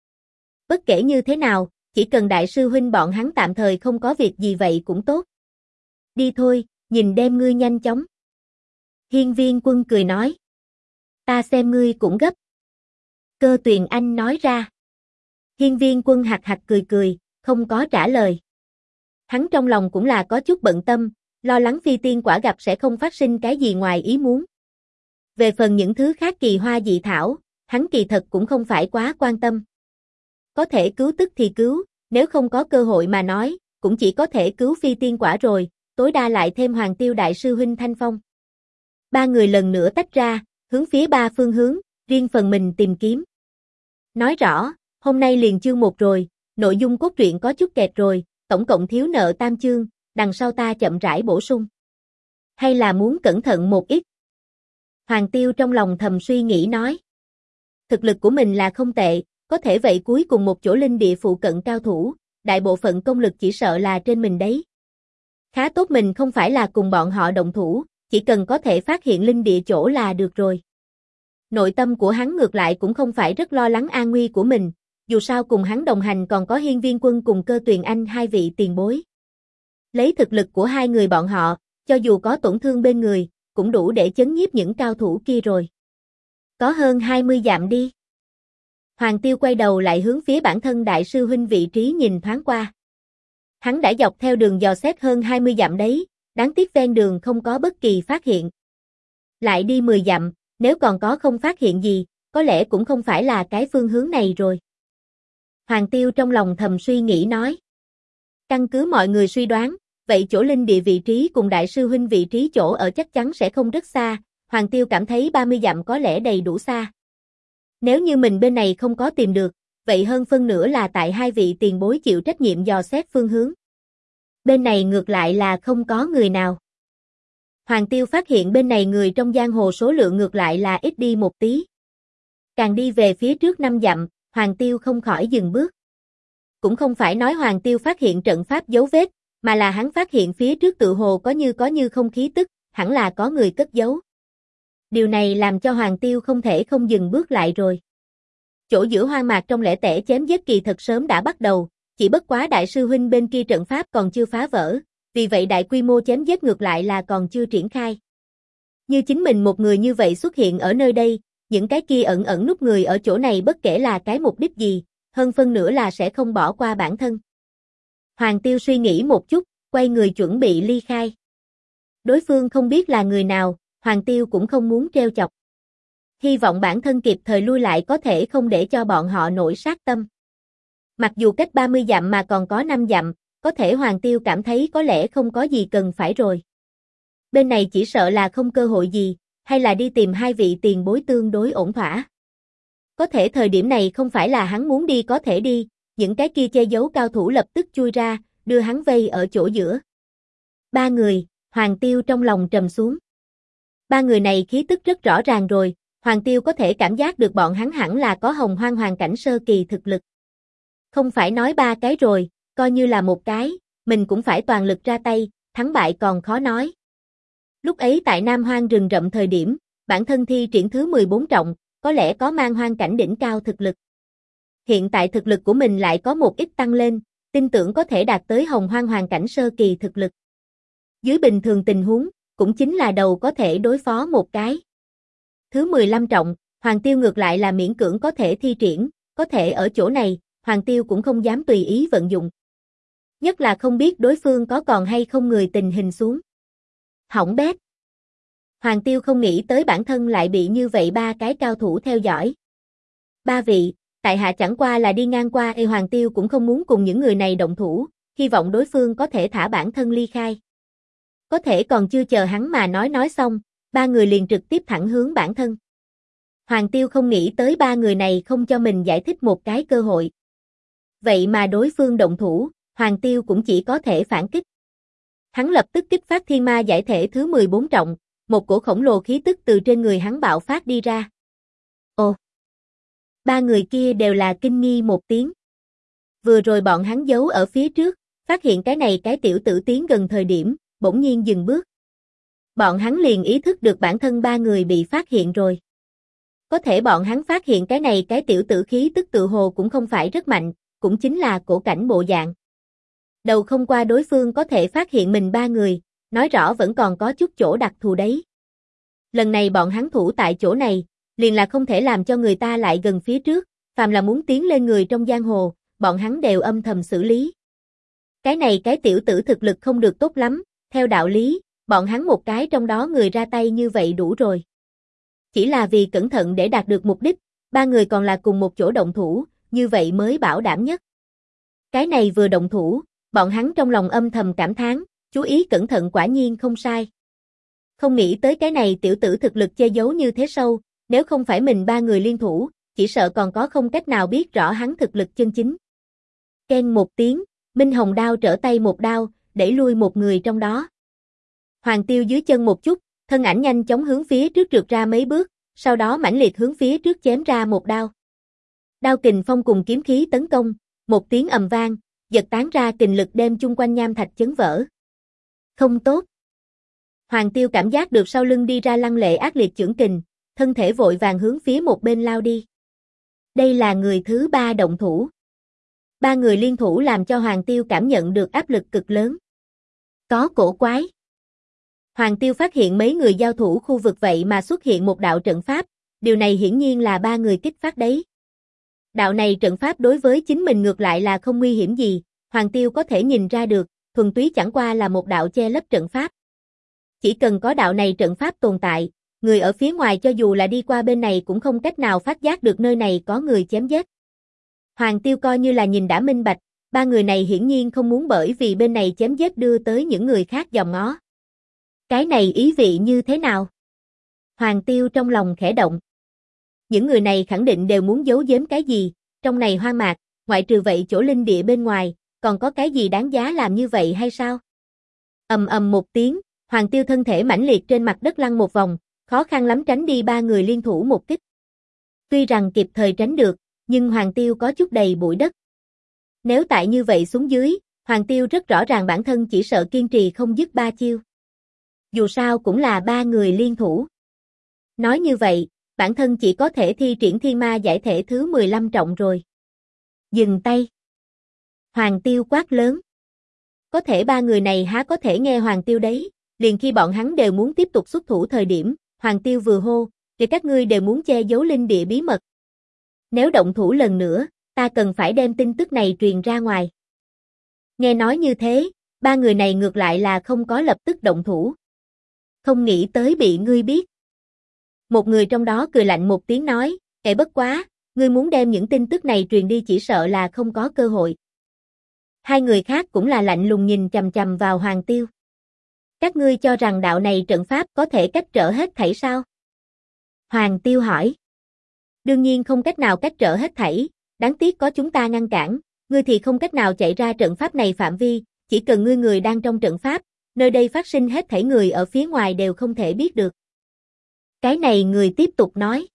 Bất kể như thế nào, chỉ cần Đại sư Huynh bọn hắn tạm thời không có việc gì vậy cũng tốt. Đi thôi, nhìn đem ngươi nhanh chóng. Hiên Viên Quân cười nói. Ta xem ngươi cũng gấp. Cơ Tuyền Anh nói ra. Hiên Viên Quân hạc hạc cười cười, không có trả lời. Hắn trong lòng cũng là có chút bận tâm, lo lắng phi tiên quả gặp sẽ không phát sinh cái gì ngoài ý muốn. Về phần những thứ khác kỳ hoa dị thảo, hắn kỳ thật cũng không phải quá quan tâm. Có thể cứu tức thì cứu, nếu không có cơ hội mà nói, cũng chỉ có thể cứu phi tiên quả rồi, tối đa lại thêm Hoàng Tiêu Đại sư Huynh Thanh Phong. Ba người lần nữa tách ra, hướng phía ba phương hướng, riêng phần mình tìm kiếm. Nói rõ, hôm nay liền chương 1 rồi, nội dung cốt truyện có chút kẹt rồi, tổng cộng thiếu nợ tam chương, đằng sau ta chậm rãi bổ sung. Hay là muốn cẩn thận một ít? Hoàng Tiêu trong lòng thầm suy nghĩ nói. Thực lực của mình là không tệ, có thể vậy cuối cùng một chỗ linh địa phụ cận cao thủ, đại bộ phận công lực chỉ sợ là trên mình đấy. Khá tốt mình không phải là cùng bọn họ động thủ, chỉ cần có thể phát hiện linh địa chỗ là được rồi. Nội tâm của hắn ngược lại cũng không phải rất lo lắng an nguy của mình, dù sao cùng hắn đồng hành còn có Hiên Viên Quân cùng Cơ Tuyền Anh hai vị tiền bối. Lấy thực lực của hai người bọn họ, cho dù có tổn thương bên người, cũng đủ để chấn nhiếp những cao thủ kia rồi. Có hơn 20 dặm đi. Hoàng Tiêu quay đầu lại hướng phía bản thân Đại sư Huynh vị trí nhìn thoáng qua. Hắn đã dọc theo đường dò xét hơn 20 dặm đấy, đáng tiếc ven đường không có bất kỳ phát hiện. Lại đi 10 dặm, nếu còn có không phát hiện gì, có lẽ cũng không phải là cái phương hướng này rồi. Hoàng Tiêu trong lòng thầm suy nghĩ nói. Căn cứ mọi người suy đoán, vậy chỗ linh địa vị trí cùng Đại sư Huynh vị trí chỗ ở chắc chắn sẽ không rất xa, Hoàng Tiêu cảm thấy 30 dặm có lẽ đầy đủ xa. Nếu như mình bên này không có tìm được, vậy hơn phân nửa là tại hai vị tiền bối chịu trách nhiệm dò xét phương hướng. Bên này ngược lại là không có người nào. Hoàng Tiêu phát hiện bên này người trong giang hồ số lượng ngược lại là ít đi một tí. Càng đi về phía trước 5 dặm, Hoàng Tiêu không khỏi dừng bước. Cũng không phải nói Hoàng Tiêu phát hiện trận pháp dấu vết, mà là hắn phát hiện phía trước tự hồ có như không khí tức, hẳn là có người cất giấu. Điều này làm cho Hoàng Tiêu không thể không dừng bước lại rồi. Chỗ giữa hoang mạc trong lẻ tẻ chém giết kỳ thật sớm đã bắt đầu, chỉ bất quá Đại sư Huynh bên kia trận pháp còn chưa phá vỡ, vì vậy đại quy mô chém giết ngược lại là còn chưa triển khai. Như chính mình một người như vậy xuất hiện ở nơi đây, những cái kia ẩn ẩn núp người ở chỗ này bất kể là cái mục đích gì, hơn phân nửa là sẽ không bỏ qua bản thân. Hoàng Tiêu suy nghĩ một chút, quay người chuẩn bị ly khai. Đối phương không biết là người nào, Hoàng Tiêu cũng không muốn trêu chọc. Hy vọng bản thân kịp thời lui lại có thể không để cho bọn họ nổi sát tâm. Mặc dù cách 30 dặm mà còn có 5 dặm, có thể Hoàng Tiêu cảm thấy có lẽ không có gì cần phải rồi. Bên này chỉ sợ là không cơ hội gì, hay là đi tìm hai vị tiền bối tương đối ổn thỏa. Có thể thời điểm này không phải là hắn muốn đi có thể đi, những cái kia che giấu cao thủ lập tức chui ra, đưa hắn vây ở chỗ giữa. Ba người, Hoàng Tiêu trong lòng trầm xuống. Ba người này khí tức rất rõ ràng rồi, Hoàng Tiêu có thể cảm giác được bọn hắn hẳn là có hồng hoang hoàn cảnh sơ kỳ thực lực. Không phải nói ba cái rồi, coi như là một cái, mình cũng phải toàn lực ra tay, thắng bại còn khó nói. Lúc ấy tại Nam Hoang rừng rậm thời điểm, bản thân thi triển thứ 14 trọng, có lẽ có mang hoang cảnh đỉnh cao thực lực. Hiện tại thực lực của mình lại có một ít tăng lên, tin tưởng có thể đạt tới hồng hoang hoàn cảnh sơ kỳ thực lực. Dưới bình thường tình huống, cũng chính là đầu có thể đối phó một cái. Thứ 15 trọng, Hoàng Tiêu ngược lại là miễn cưỡng có thể thi triển, có thể ở chỗ này, Hoàng Tiêu cũng không dám tùy ý vận dụng. Nhất là không biết đối phương có còn hay không người tình hình xuống. Hỏng bét. Hoàng Tiêu không nghĩ tới bản thân lại bị như vậy ba cái cao thủ theo dõi. Ba vị, tại hạ chẳng qua là đi ngang qua, Hoàng Tiêu cũng không muốn cùng những người này động thủ, hy vọng đối phương có thể thả bản thân ly khai. Có thể còn chưa chờ hắn mà nói xong, ba người liền trực tiếp thẳng hướng bản thân. Hoàng Tiêu không nghĩ tới ba người này không cho mình giải thích một cái cơ hội. Vậy mà đối phương động thủ, Hoàng Tiêu cũng chỉ có thể phản kích. Hắn lập tức kích phát thiên ma giải thể thứ 14 trọng, một cổ khổng lồ khí tức từ trên người hắn bạo phát đi ra. Ồ! Ba người kia đều là kinh nghi một tiếng. Vừa rồi bọn hắn giấu ở phía trước, phát hiện cái tiểu tử tiến gần thời điểm, bỗng nhiên dừng bước. Bọn hắn liền ý thức được bản thân ba người bị phát hiện rồi. Có thể bọn hắn phát hiện cái tiểu tử khí tức tự hồ cũng không phải rất mạnh, cũng chính là cổ cảnh bộ dạng. Đầu không qua đối phương có thể phát hiện mình ba người, nói rõ vẫn còn có chút chỗ đặc thù đấy. Lần này bọn hắn thủ tại chỗ này, liền là không thể làm cho người ta lại gần phía trước, phàm là muốn tiến lên người trong giang hồ, bọn hắn đều âm thầm xử lý. Cái tiểu tử thực lực không được tốt lắm, theo đạo lý, bọn hắn một cái trong đó người ra tay như vậy đủ rồi. Chỉ là vì cẩn thận để đạt được mục đích, ba người còn là cùng một chỗ động thủ, như vậy mới bảo đảm nhất. Cái này vừa động thủ, bọn hắn trong lòng âm thầm cảm thán, chú ý cẩn thận quả nhiên không sai. Không nghĩ tới cái này tiểu tử thực lực che giấu như thế sâu, nếu không phải mình ba người liên thủ, chỉ sợ còn có không cách nào biết rõ hắn thực lực chân chính. Keng một tiếng, Minh Hồng đao trở tay một đao, đẩy lui một người trong đó. Hoàng Tiêu dưới chân một chút, thân ảnh nhanh chóng hướng phía trước trượt ra mấy bước, sau đó mãnh liệt hướng phía trước chém ra một đao. Đao kình phong cùng kiếm khí tấn công, một tiếng ầm vang, giật tán ra kình lực đem chung quanh nham thạch chấn vỡ. Không tốt. Hoàng Tiêu cảm giác được sau lưng đi ra lăng lệ ác liệt chưởng kình, thân thể vội vàng hướng phía một bên lao đi. Đây là người thứ ba động thủ. Ba người liên thủ làm cho Hoàng Tiêu cảm nhận được áp lực cực lớn. Có cổ quái. Hoàng Tiêu phát hiện mấy người giao thủ khu vực vậy mà xuất hiện một đạo trận pháp, điều này hiển nhiên là ba người kích phát đấy. Đạo này trận pháp đối với chính mình ngược lại là không nguy hiểm gì, Hoàng Tiêu có thể nhìn ra được, thuần túy chẳng qua là một đạo che lấp trận pháp. Chỉ cần có đạo này trận pháp tồn tại, người ở phía ngoài cho dù là đi qua bên này cũng không cách nào phát giác được nơi này có người chém giết. Hoàng Tiêu coi như là nhìn đã minh bạch, ba người này hiển nhiên không muốn bởi vì bên này chém giết đưa tới những người khác dòm ngó. Cái này ý vị như thế nào? Hoàng Tiêu trong lòng khẽ động. Những người này khẳng định đều muốn giấu giếm cái gì, trong này hoang mạc, ngoại trừ vậy chỗ linh địa bên ngoài, còn có cái gì đáng giá làm như vậy hay sao? Ầm ầm một tiếng, Hoàng Tiêu thân thể mãnh liệt trên mặt đất lăn một vòng, khó khăn lắm tránh đi ba người liên thủ một kích. Tuy rằng kịp thời tránh được, nhưng Hoàng Tiêu có chút đầy bụi đất. Nếu tại như vậy xuống dưới, Hoàng Tiêu rất rõ ràng bản thân chỉ sợ kiên trì không dứt ba chiêu. Dù sao cũng là ba người liên thủ. Nói như vậy, bản thân chỉ có thể thi triển thiên ma giải thể thứ 15 trọng rồi. Dừng tay. Hoàng Tiêu quát lớn. Có thể ba người này há có thể nghe Hoàng Tiêu đấy, liền khi bọn hắn đều muốn tiếp tục xuất thủ thời điểm, Hoàng Tiêu vừa hô, thì các ngươi đều muốn che giấu linh địa bí mật. Nếu động thủ lần nữa, ta cần phải đem tin tức này truyền ra ngoài. Nghe nói như thế, ba người này ngược lại là không có lập tức động thủ. Không nghĩ tới bị ngươi biết. Một người trong đó cười lạnh một tiếng nói, bất quá, ngươi muốn đem những tin tức này truyền đi chỉ sợ là không có cơ hội. Hai người khác cũng là lạnh lùng nhìn chằm chằm vào Hoàng Tiêu. Các ngươi cho rằng đạo này trận pháp có thể cách trở hết thảy sao? Hoàng Tiêu hỏi. Đương nhiên không cách nào cách trở hết thảy, đáng tiếc có chúng ta ngăn cản, ngươi thì không cách nào chạy ra trận pháp này phạm vi, chỉ cần ngươi người đang trong trận pháp, nơi đây phát sinh hết thảy người ở phía ngoài đều không thể biết được. Cái này người tiếp tục nói.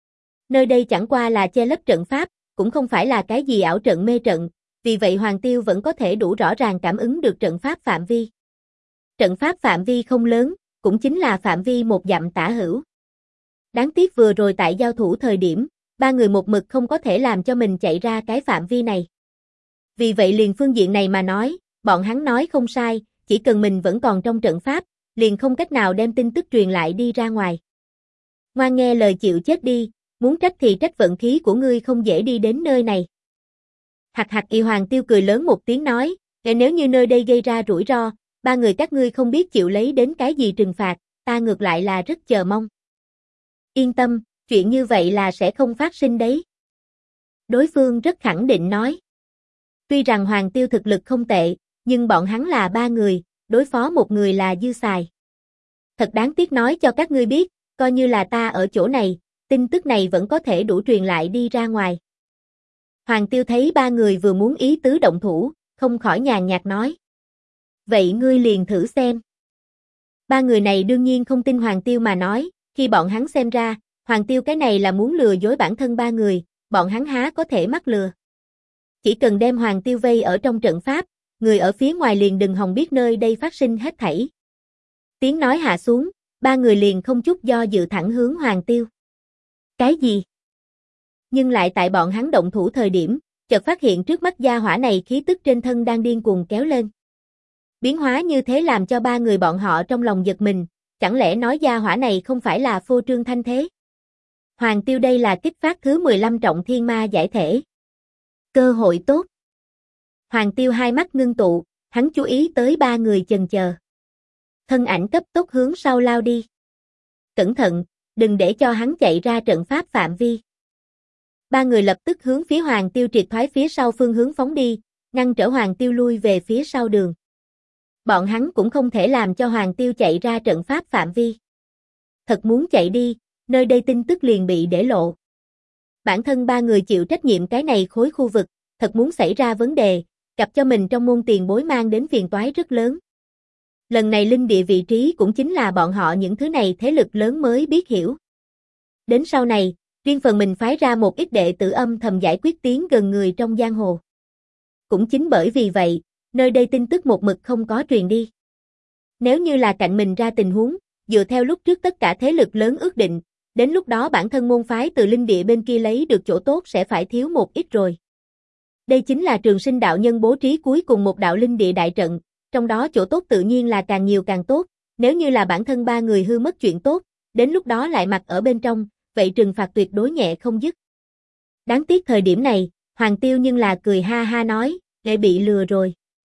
Nơi đây chẳng qua là che lấp trận pháp, cũng không phải là cái gì ảo trận mê trận, vì vậy Hoàng Tiêu vẫn có thể đủ rõ ràng cảm ứng được trận pháp phạm vi. Trận pháp phạm vi không lớn, cũng chính là phạm vi một dặm tả hữu. Đáng tiếc vừa rồi tại giao thủ thời điểm, ba người một mực không có thể làm cho mình chạy ra cái phạm vi này. Vì vậy liền phương diện này mà nói, bọn hắn nói không sai, chỉ cần mình vẫn còn trong trận pháp, liền không cách nào đem tin tức truyền lại đi ra ngoài. Ngoan nghe lời chịu chết đi, muốn trách thì trách vận khí của ngươi không dễ đi đến nơi này. Hạc hạc y Hoàng Tiêu cười lớn một tiếng nói, nếu như nơi đây gây ra rủi ro, ba người các ngươi không biết chịu lấy đến cái gì trừng phạt, ta ngược lại là rất chờ mong. Yên tâm, chuyện như vậy là sẽ không phát sinh đấy. Đối phương rất khẳng định nói. Tuy rằng Hoàng Tiêu thực lực không tệ, nhưng bọn hắn là ba người, đối phó một người là dư xài. Thật đáng tiếc nói cho các ngươi biết, coi như là ta ở chỗ này, tin tức này vẫn có thể đủ truyền lại đi ra ngoài. Hoàng Tiêu thấy ba người vừa muốn ý tứ động thủ, không khỏi nhàn nhạt nói. Vậy ngươi liền thử xem. Ba người này đương nhiên không tin Hoàng Tiêu mà nói, khi bọn hắn xem ra, Hoàng Tiêu cái này là muốn lừa dối bản thân ba người, bọn hắn há có thể mắc lừa. Chỉ cần đem Hoàng Tiêu vây ở trong trận pháp, người ở phía ngoài liền đừng hòng biết nơi đây phát sinh hết thảy. Tiếng nói hạ xuống, ba người liền không chút do dự thẳng hướng Hoàng Tiêu. Cái gì? Nhưng lại tại bọn hắn động thủ thời điểm, chợt phát hiện trước mắt gia hỏa này khí tức trên thân đang điên cuồng kéo lên. Biến hóa như thế làm cho ba người bọn họ trong lòng giật mình, chẳng lẽ nói gia hỏa này không phải là phô trương thanh thế? Hoàng Tiêu đây là kích phát thứ 15 trọng thiên ma giải thể. Cơ hội tốt. Hoàng Tiêu hai mắt ngưng tụ, hắn chú ý tới ba người chần chờ. Thân ảnh cấp tốc hướng sau lao đi. Cẩn thận, đừng để cho hắn chạy ra trận pháp phạm vi. Ba người lập tức hướng phía Hoàng Tiêu triệt thoái phía sau phương hướng phóng đi, ngăn trở Hoàng Tiêu lui về phía sau đường. Bọn hắn cũng không thể làm cho Hoàng Tiêu chạy ra trận pháp phạm vi. Thật muốn chạy đi, nơi đây tin tức liền bị để lộ. Bản thân ba người chịu trách nhiệm cái này khối khu vực, thật muốn xảy ra vấn đề, gặp cho mình trong môn tiền bối mang đến phiền toái rất lớn. Lần này linh địa vị trí cũng chính là bọn họ những thứ này thế lực lớn mới biết hiểu. Đến sau này, riêng phần mình phái ra một ít đệ tử âm thầm giải quyết tiến gần người trong giang hồ. Cũng chính bởi vì vậy, nơi đây tin tức một mực không có truyền đi. Nếu như là cạnh mình ra tình huống, dựa theo lúc trước tất cả thế lực lớn ước định, đến lúc đó bản thân môn phái từ linh địa bên kia lấy được chỗ tốt sẽ phải thiếu một ít rồi. Đây chính là Trường Sinh đạo nhân bố trí cuối cùng một đạo linh địa đại trận, trong đó chỗ tốt tự nhiên là càng nhiều càng tốt, nếu như là bản thân ba người hư mất chuyện tốt, đến lúc đó lại mặc ở bên trong, vậy trừng phạt tuyệt đối nhẹ không dứt. Đáng tiếc thời điểm này, Hoàng Tiêu nhưng là cười ha ha nói, lại bị lừa rồi.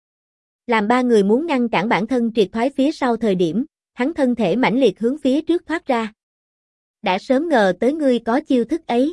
Làm ba người muốn ngăn cản bản thân triệt thoái phía sau thời điểm, hắn thân thể mãnh liệt hướng phía trước thoát ra. Đã sớm ngờ tới ngươi có chiêu thức ấy.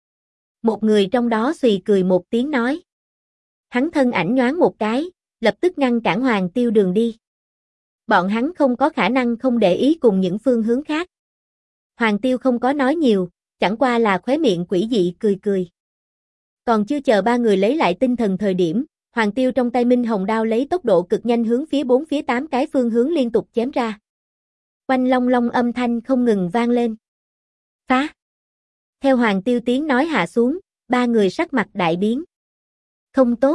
Một người trong đó xùy cười một tiếng nói. Hắn thân ảnh nhoáng một cái, lập tức ngăn cản Hoàng Tiêu đường đi. Bọn hắn không có khả năng không để ý cùng những phương hướng khác. Hoàng Tiêu không có nói nhiều, chẳng qua là khóe miệng quỷ dị cười cười. Còn chưa chờ ba người lấy lại tinh thần thời điểm, Hoàng Tiêu trong tay Minh Hồng đao lấy tốc độ cực nhanh hướng phía 4 phía 8 cái phương hướng liên tục chém ra. Oanh long long âm thanh không ngừng vang lên. Phá! Theo Hoàng Tiêu tiếng nói hạ xuống, ba người sắc mặt đại biến. Không tốt!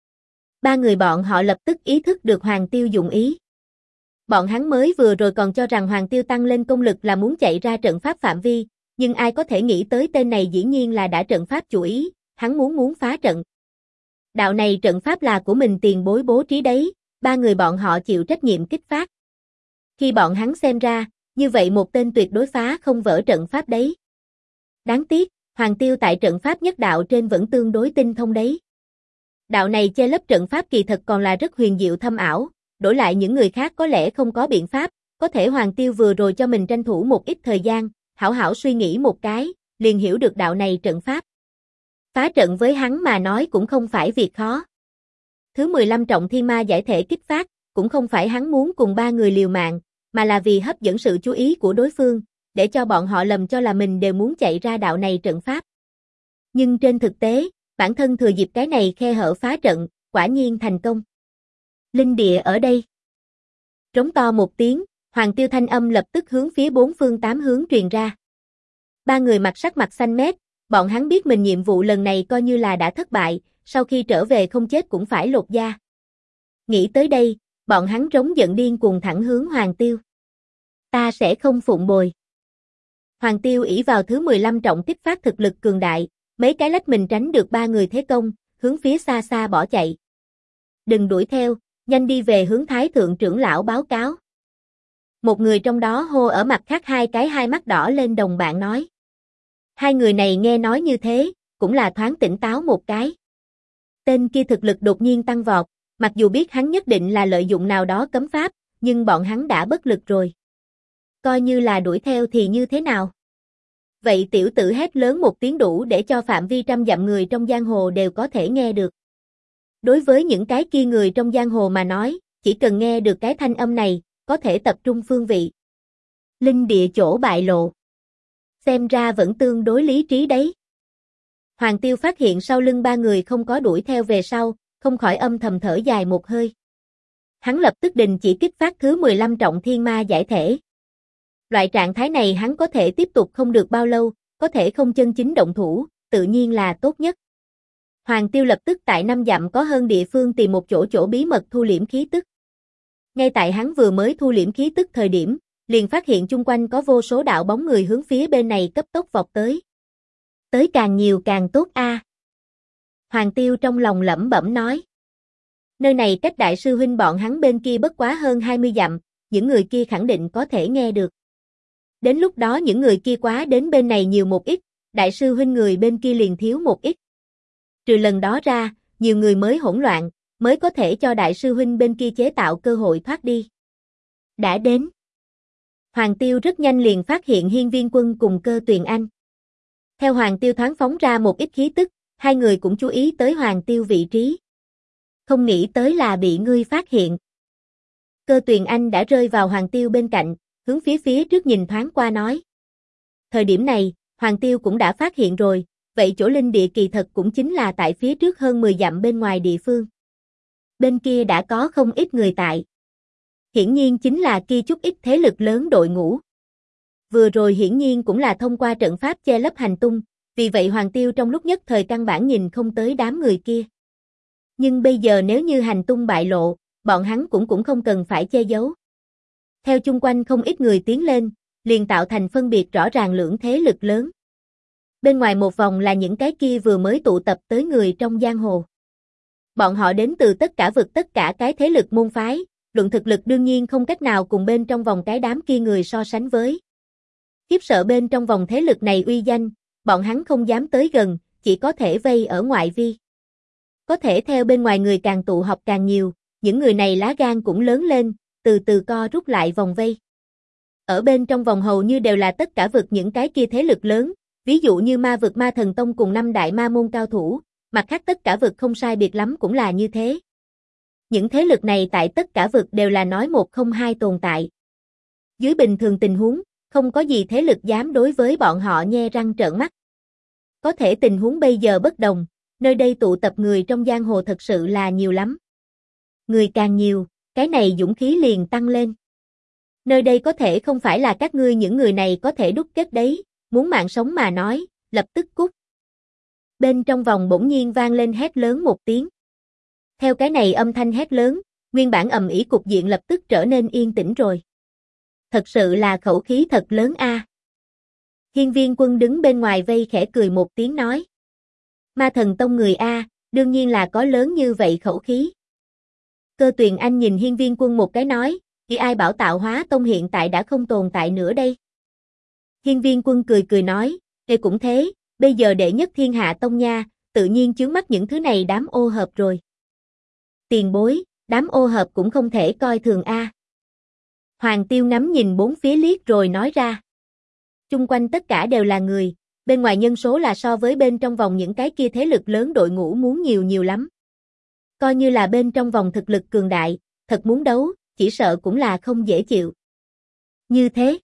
Ba người bọn họ lập tức ý thức được Hoàng Tiêu dụng ý. Bọn hắn mới vừa rồi còn cho rằng Hoàng Tiêu tăng lên công lực là muốn chạy ra trận pháp phạm vi, nhưng ai có thể nghĩ tới tên này dĩ nhiên là đã trận pháp chủ ý, hắn muốn phá trận. Đạo này trận pháp là của mình tiền bối bố trí đấy, ba người bọn họ chịu trách nhiệm kích phát. Khi bọn hắn xem ra, như vậy một tên tuyệt đối phá không vỡ trận pháp đấy. Đáng tiếc, Hoàng Tiêu tại trận pháp nhất đạo trên vẫn tương đối tinh thông đấy. Đạo này che lấp trận pháp kỳ thật còn là rất huyền diệu thâm ảo, đổi lại những người khác có lẽ không có biện pháp, có thể Hoàng Tiêu vừa rồi cho mình tranh thủ một ít thời gian, hảo hảo suy nghĩ một cái, liền hiểu được đạo này trận pháp. Phá trận với hắn mà nói cũng không phải việc khó. Thứ 15 trọng thiên ma giải thể kích phát, cũng không phải hắn muốn cùng ba người liều mạng, mà là vì hấp dẫn sự chú ý của đối phương, để cho bọn họ lầm cho là mình đều muốn chạy ra đạo này trận pháp. Nhưng trên thực tế, bản thân thừa dịp cái này khe hở phá trận, quả nhiên thành công. Linh địa ở đây. Trống to một tiếng, Hoàng Tiêu thanh âm lập tức hướng phía 4 phương 8 hướng truyền ra. Ba người sắc mặt xanh mét, bọn hắn biết mình nhiệm vụ lần này coi như là đã thất bại, sau khi trở về không chết cũng phải lột da. Nghĩ tới đây, bọn hắn trống giận điên cuồng thẳng hướng Hoàng Tiêu. Ta sẽ không phụng bồi. Hoàng Tiêu ỷ vào thứ 15 trọng kích phát thực lực cường đại, mấy cái lách mình tránh được ba người thế công, hướng phía xa xa bỏ chạy. Đừng đuổi theo, nhanh đi về hướng Thái thượng trưởng lão báo cáo. Một người trong đó hô ở mặt khác hai cái hai mắt đỏ lên đồng bạn nói. Hai người này nghe nói như thế, cũng là thoáng tỉnh táo một cái. Tên kia thực lực đột nhiên tăng vọt, mặc dù biết hắn nhất định là lợi dụng nào đó cấm pháp, nhưng bọn hắn đã bất lực rồi. Coi như là đuổi theo thì như thế nào? Vậy tiểu tử hét lớn một tiếng đủ để cho phạm vi trăm dặm người trong giang hồ đều có thể nghe được. Đối với những cái kia người trong giang hồ mà nói, chỉ cần nghe được cái thanh âm này, có thể tập trung phương vị. Linh địa chỗ bại lộ. Xem ra vẫn tương đối lý trí đấy. Hoàng Tiêu phát hiện sau lưng ba người không có đuổi theo về sau, không khỏi âm thầm thở dài một hơi. Hắn lập tức đình chỉ kích phát thứ 15 trọng thiên ma giải thể. Loại trạng thái này hắn có thể tiếp tục không được bao lâu, có thể không chân chính động thủ, tự nhiên là tốt nhất. Hoàng Tiêu lập tức tại 5 dặm có hơn địa phương tìm một chỗ bí mật thu liễm khí tức. Ngay tại hắn vừa mới thu liễm khí tức thời điểm, liền phát hiện chung quanh có vô số đạo bóng người hướng phía bên này cấp tốc vọt tới. Tới càng nhiều càng tốt a. Hoàng Tiêu trong lòng lẩm bẩm nói. Nơi này cách đại sư huynh bọn hắn bên kia bất quá hơn 20 dặm, những người kia khẳng định có thể nghe được. Đến lúc đó những người kia quá đến bên này nhiều một ít, đại sư huynh người bên kia liền thiếu một ít. Trừ lần đó ra, nhiều người mới hỗn loạn, mới có thể cho đại sư huynh bên kia chế tạo cơ hội thoát đi. Đã đến. Hoàng Tiêu rất nhanh liền phát hiện Hiên Viên Quân cùng Cơ Tuyền Anh. Theo Hoàng Tiêu thoáng phóng ra một ít khí tức, hai người cũng chú ý tới Hoàng Tiêu vị trí. Không nghĩ tới là bị ngươi phát hiện. Cơ Tuyền Anh đã rơi vào Hoàng Tiêu bên cạnh, hướng phía trước nhìn thoáng qua nói. Thời điểm này, Hoàng Tiêu cũng đã phát hiện rồi, vậy chỗ linh địa kỳ thật cũng chính là tại phía trước hơn 10 dặm bên ngoài địa phương. Bên kia đã có không ít người tại. Hiển nhiên chính là kia chút ít thế lực lớn đội ngũ. Vừa rồi hiển nhiên cũng là thông qua trận pháp che lấp hành tung, vì vậy Hoàng Tiêu trong lúc nhất thời căn bản nhìn không tới đám người kia. Nhưng bây giờ nếu như hành tung bại lộ, bọn hắn cũng không cần phải che giấu. Theo chung quanh không ít người tiến lên, liền tạo thành phân biệt rõ ràng lưỡng thế lực lớn. Bên ngoài một vòng là những cái kia vừa mới tụ tập tới người trong giang hồ. Bọn họ đến từ tất cả vực tất cả cái thế lực môn phái, luận thực lực đương nhiên không cách nào cùng bên trong vòng cái đám kia người so sánh với. Khiếp sợ bên trong vòng thế lực này uy danh, bọn hắn không dám tới gần, chỉ có thể vây ở ngoại vi. Có thể theo bên ngoài người càng tụ họp càng nhiều, những người này lá gan cũng lớn lên, từ từ co rút lại vòng vây. Ở bên trong vòng hầu như đều là tất cả vực những cái kia thế lực lớn, ví dụ như ma vực Ma Thần Tông cùng 5 đại ma môn cao thủ, mặt khác tất cả vực không sai biệt lắm cũng là như thế. Những thế lực này tại tất cả vực đều là nói một không hai tồn tại. Dưới bình thường tình huống, không có gì thế lực dám đối với bọn họ nhe răng trợn mắt. Có thể tình huống bây giờ bất đồng, nơi đây tụ tập người trong giang hồ thật sự là nhiều lắm. Người càng nhiều, cái này dũng khí liền tăng lên. Nơi đây có thể không phải là các ngươi những người này có thể đúc kết đấy, muốn mạng sống mà nói, lập tức cút. Bên trong vòng bỗng nhiên vang lên hét lớn một tiếng. Theo cái này âm thanh hét lớn, nguyên bản ầm ĩ cục diện lập tức trở nên yên tĩnh rồi. Thật sự là khẩu khí thật lớn a. Hiên Viên Quân đứng bên ngoài vây khẽ cười một tiếng nói. Ma Thần Tông người a, đương nhiên là có lớn như vậy khẩu khí. Cơ Tuyền Anh nhìn Hiên Viên Quân một cái nói, chỉ ai bảo Tạo Hóa Tông hiện tại đã không tồn tại nữa đây. Hiên Viên Quân cười nói, cũng thế, bây giờ đệ nhất thiên hạ tông nha, tự nhiên chướng mắt những thứ này đám ô hợp rồi. Tiền bối, đám ô hợp cũng không thể coi thường a. Hoàng Tiêu ngắm nhìn bốn phía liếc rồi nói ra. Chung quanh tất cả đều là người, bên ngoài nhân số là so với bên trong vòng những cái kia thế lực lớn đội ngũ muốn nhiều lắm. Coi như là bên trong vòng thực lực cường đại, thật muốn đấu, chỉ sợ cũng là không dễ chịu. Như thế.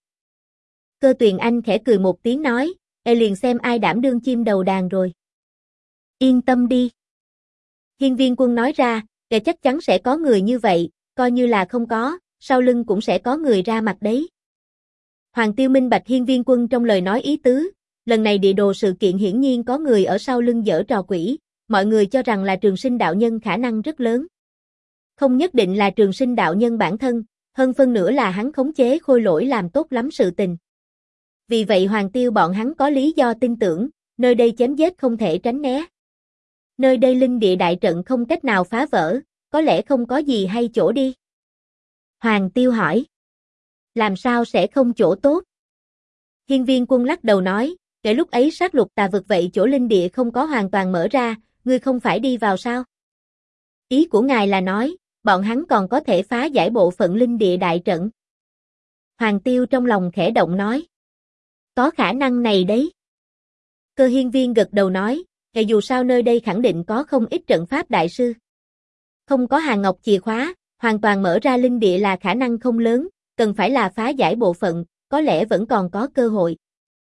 Cơ Tuyền Anh khẽ cười một tiếng nói, liền xem ai đảm đương chim đầu đàn rồi. Yên tâm đi. Hiên Viên Quân nói ra, chắc chắn sẽ có người như vậy, coi như là không có, sau lưng cũng sẽ có người ra mặt đấy. Hoàng Tiêu minh bạch Hiên Viên Quân trong lời nói ý tứ, lần này địa đồ sự kiện hiển nhiên có người ở sau lưng giở trò quỷ, mọi người cho rằng là Trường Sinh đạo nhân khả năng rất lớn. Không nhất định là Trường Sinh đạo nhân bản thân, hơn phân nửa là hắn khống chế Khôi Lỗi làm tốt lắm sự tình. vì vậy Hoàng Tiêu bọn hắn có lý do tin tưởng, nơi đây chém giết không thể tránh né. Nơi đây linh địa đại trận không cách nào phá vỡ, có lẽ không có gì hay chỗ đi. Hoàng Tiêu hỏi. Làm sao sẽ không chỗ tốt? Hiên Viên Quân lắc đầu nói, kể lúc ấy sát lục tà vực vậy chỗ linh địa không có hoàn toàn mở ra, ngươi không phải đi vào sao? Ý của ngài là nói, bọn hắn còn có thể phá giải bộ phận linh địa đại trận. Hoàng Tiêu trong lòng khẽ động nói. Có khả năng này đấy. Cơ Hiên Viên gật đầu nói, dù sao nơi đây khẳng định có không ít trận pháp đại sư. Không có hàng ngọc chìa khóa, hoàn toàn mở ra linh địa là khả năng không lớn, cần phải là phá giải bộ phận, có lẽ vẫn còn có cơ hội.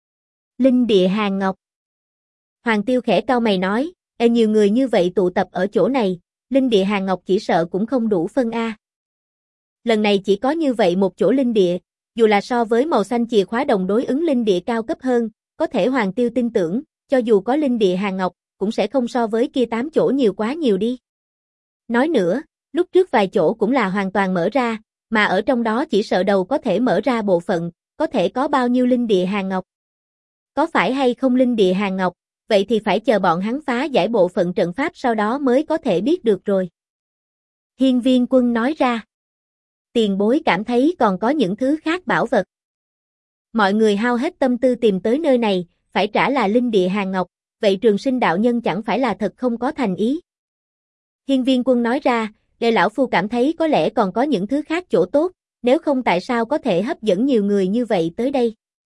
Linh địa hàng ngọc. Hoàng Tiêu khẽ cau mày nói, nhiều người như vậy tụ tập ở chỗ này, linh địa hàng ngọc chỉ sợ cũng không đủ phân a. Lần này chỉ có như vậy một chỗ linh địa, dù là so với màu xanh chìa khóa đồng đối ứng linh địa cao cấp hơn, có thể Hoàng Tiêu tin tưởng, cho dù có linh địa hàng ngọc, cũng sẽ không so với kia 8 chỗ nhiều quá nhiều đi. Nói nữa, lúc trước vài chỗ cũng là hoàn toàn mở ra, mà ở trong đó chỉ sợ đầu có thể mở ra bộ phận, có thể có bao nhiêu linh địa hàng ngọc. Có phải hay không linh địa hàng ngọc, vậy thì phải chờ bọn hắn phá giải bộ phận trận pháp sau đó mới có thể biết được rồi. Hiên Viên Quân nói ra. Tiền bối cảm thấy còn có những thứ khác bảo vật. Mọi người hao hết tâm tư tìm tới nơi này, phải trả là linh địa hàng ngọc, vậy Trường Sinh đạo nhân chẳng phải là thật không có thành ý. Hiên Viên Quân nói ra, để lão phu cảm thấy có lẽ còn có những thứ khác chỗ tốt, nếu không tại sao có thể hấp dẫn nhiều người như vậy tới đây.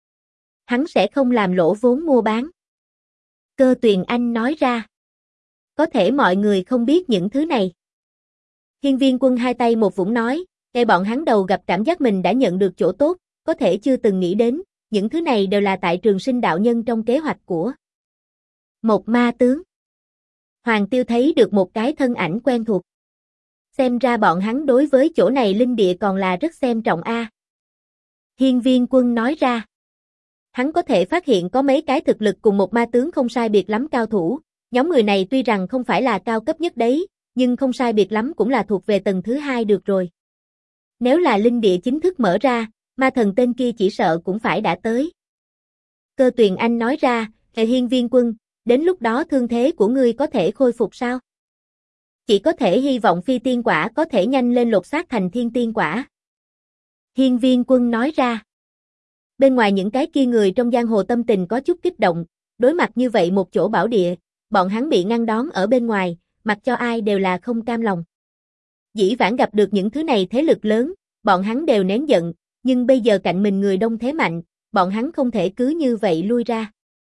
Hắn sẽ không làm lỗ vốn mua bán. Cơ Tuyền Anh nói ra. Có thể mọi người không biết những thứ này. Hiên Viên Quân hai tay một vũng nói, bọn hắn đầu gặp cảm giác mình đã nhận được chỗ tốt, có thể chưa từng nghĩ đến, những thứ này đều là tại Trường Sinh đạo nhân trong kế hoạch của một ma tướng. Hoàng Tiêu thấy được một cái thân ảnh quen thuộc. Xem ra bọn hắn đối với chỗ này linh địa còn là rất xem trọng a. Hiên Viên Quân nói ra. Hắn có thể phát hiện có mấy cái thực lực cùng một ma tướng không sai biệt lắm cao thủ, nhóm người này tuy rằng không phải là cao cấp nhất đấy, nhưng không sai biệt lắm cũng là thuộc về tầng thứ 2 được rồi. Nếu là linh địa chính thức mở ra, ma thần tên kia chỉ sợ cũng phải đã tới. Cơ Tuyền Anh nói ra, Hiên Viên Quân, đến lúc đó thương thế của ngươi có thể khôi phục sao? Chỉ có thể hy vọng phi tiên quả có thể nhanh lên lột xác thành thiên tiên quả. Hiên Viên Quân nói ra. Bên ngoài những cái kia người trong giang hồ tâm tình có chút kích động, đối mặt như vậy một chỗ bảo địa, bọn hắn bị ngăn đón ở bên ngoài, mặc cho ai đều là không cam lòng. Dĩ vãng gặp được những thứ này thế lực lớn, bọn hắn đều nén giận, nhưng bây giờ cạnh mình người đông thế mạnh, bọn hắn không thể cứ như vậy lui ra.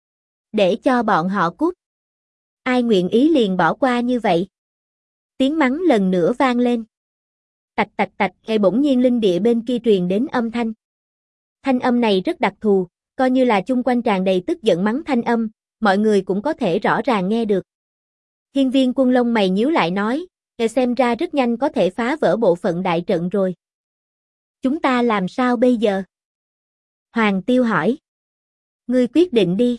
Để cho bọn họ cút. Ai nguyện ý liền bỏ qua như vậy? Tiếng mắng lần nữa vang lên. Tạch tạch tạch, bỗng nhiên linh địa bên kia truyền đến âm thanh. Thanh âm này rất đặc thù, coi như là chung quanh tràn đầy tức giận mắng thanh âm, mọi người cũng có thể rõ ràng nghe được. Hiên Viên Quân lông mày nhíu lại nói, xem ra rất nhanh có thể phá vỡ bộ phận đại trận rồi. Chúng ta làm sao bây giờ? Hoàng Tiêu hỏi. Ngươi quyết định đi.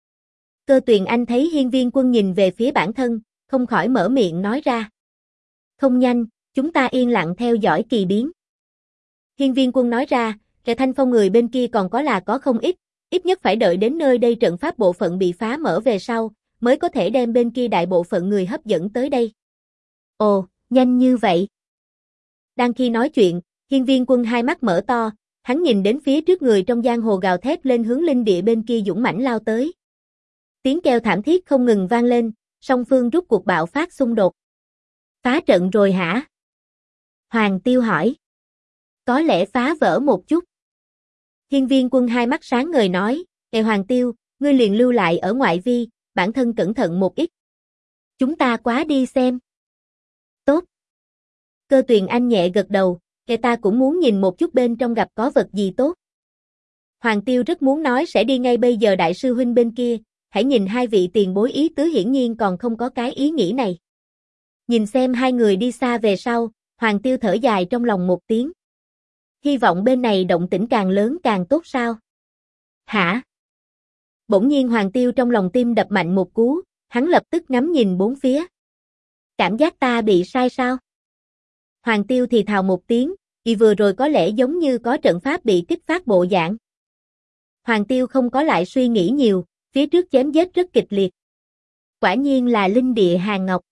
Cơ Tuyền Anh thấy Hiên Viên Quân nhìn về phía bản thân, không khỏi mở miệng nói ra. Không nhanh, chúng ta yên lặng theo dõi kỳ biến. Hiên Viên Quân nói ra, Thanh Phong người bên kia còn có không ít nhất phải đợi đến nơi đây trận pháp bộ phận bị phá mở về sau, mới có thể đem bên kia đại bộ phận người hấp dẫn tới đây. Ồ, nhanh như vậy. Đang khi nói chuyện, Hiên Viên Quân hai mắt mở to, hắn nhìn đến phía trước người trong giang hồ gào thét lên hướng linh địa bên kia dũng mãnh lao tới. Tiếng kêu thảm thiết không ngừng vang lên, song phương rút cuộc bạo phát xung đột. Phá trận rồi hả? Hoàng Tiêu hỏi. Có lẽ phá vỡ một chút. Hiên Viên Quân hai mắt sáng ngời nói, Hoàng Tiêu, ngươi liền lưu lại ở ngoại vi, bản thân cẩn thận một ít. Chúng ta quá đi xem. Tốt. Cơ Tuyền Anh nhẹ gật đầu, ta cũng muốn nhìn một chút bên trong gặp có vật gì tốt. Hoàng Tiêu rất muốn nói sẽ đi ngay bây giờ đại sư huynh bên kia, hãy nhìn hai vị tiền bối ý tứ hiển nhiên còn không có cái ý nghĩ này. Nhìn xem hai người đi xa về sau, Hoàng Tiêu thở dài trong lòng một tiếng. Hy vọng bên này động tĩnh càng lớn càng tốt sao? Hả? Bỗng nhiên Hoàng Tiêu trong lòng tim đập mạnh một cú, hắn lập tức ngắm nhìn bốn phía. Cảm giác ta bị sai sao? Hoàng Tiêu thì thào một tiếng, vừa rồi có lẽ giống như có trận pháp bị kích phát bộ dạng. Hoàng Tiêu không có lại suy nghĩ nhiều, phía trước chém giết rất kịch liệt. Quả nhiên là linh địa hàng ngọc.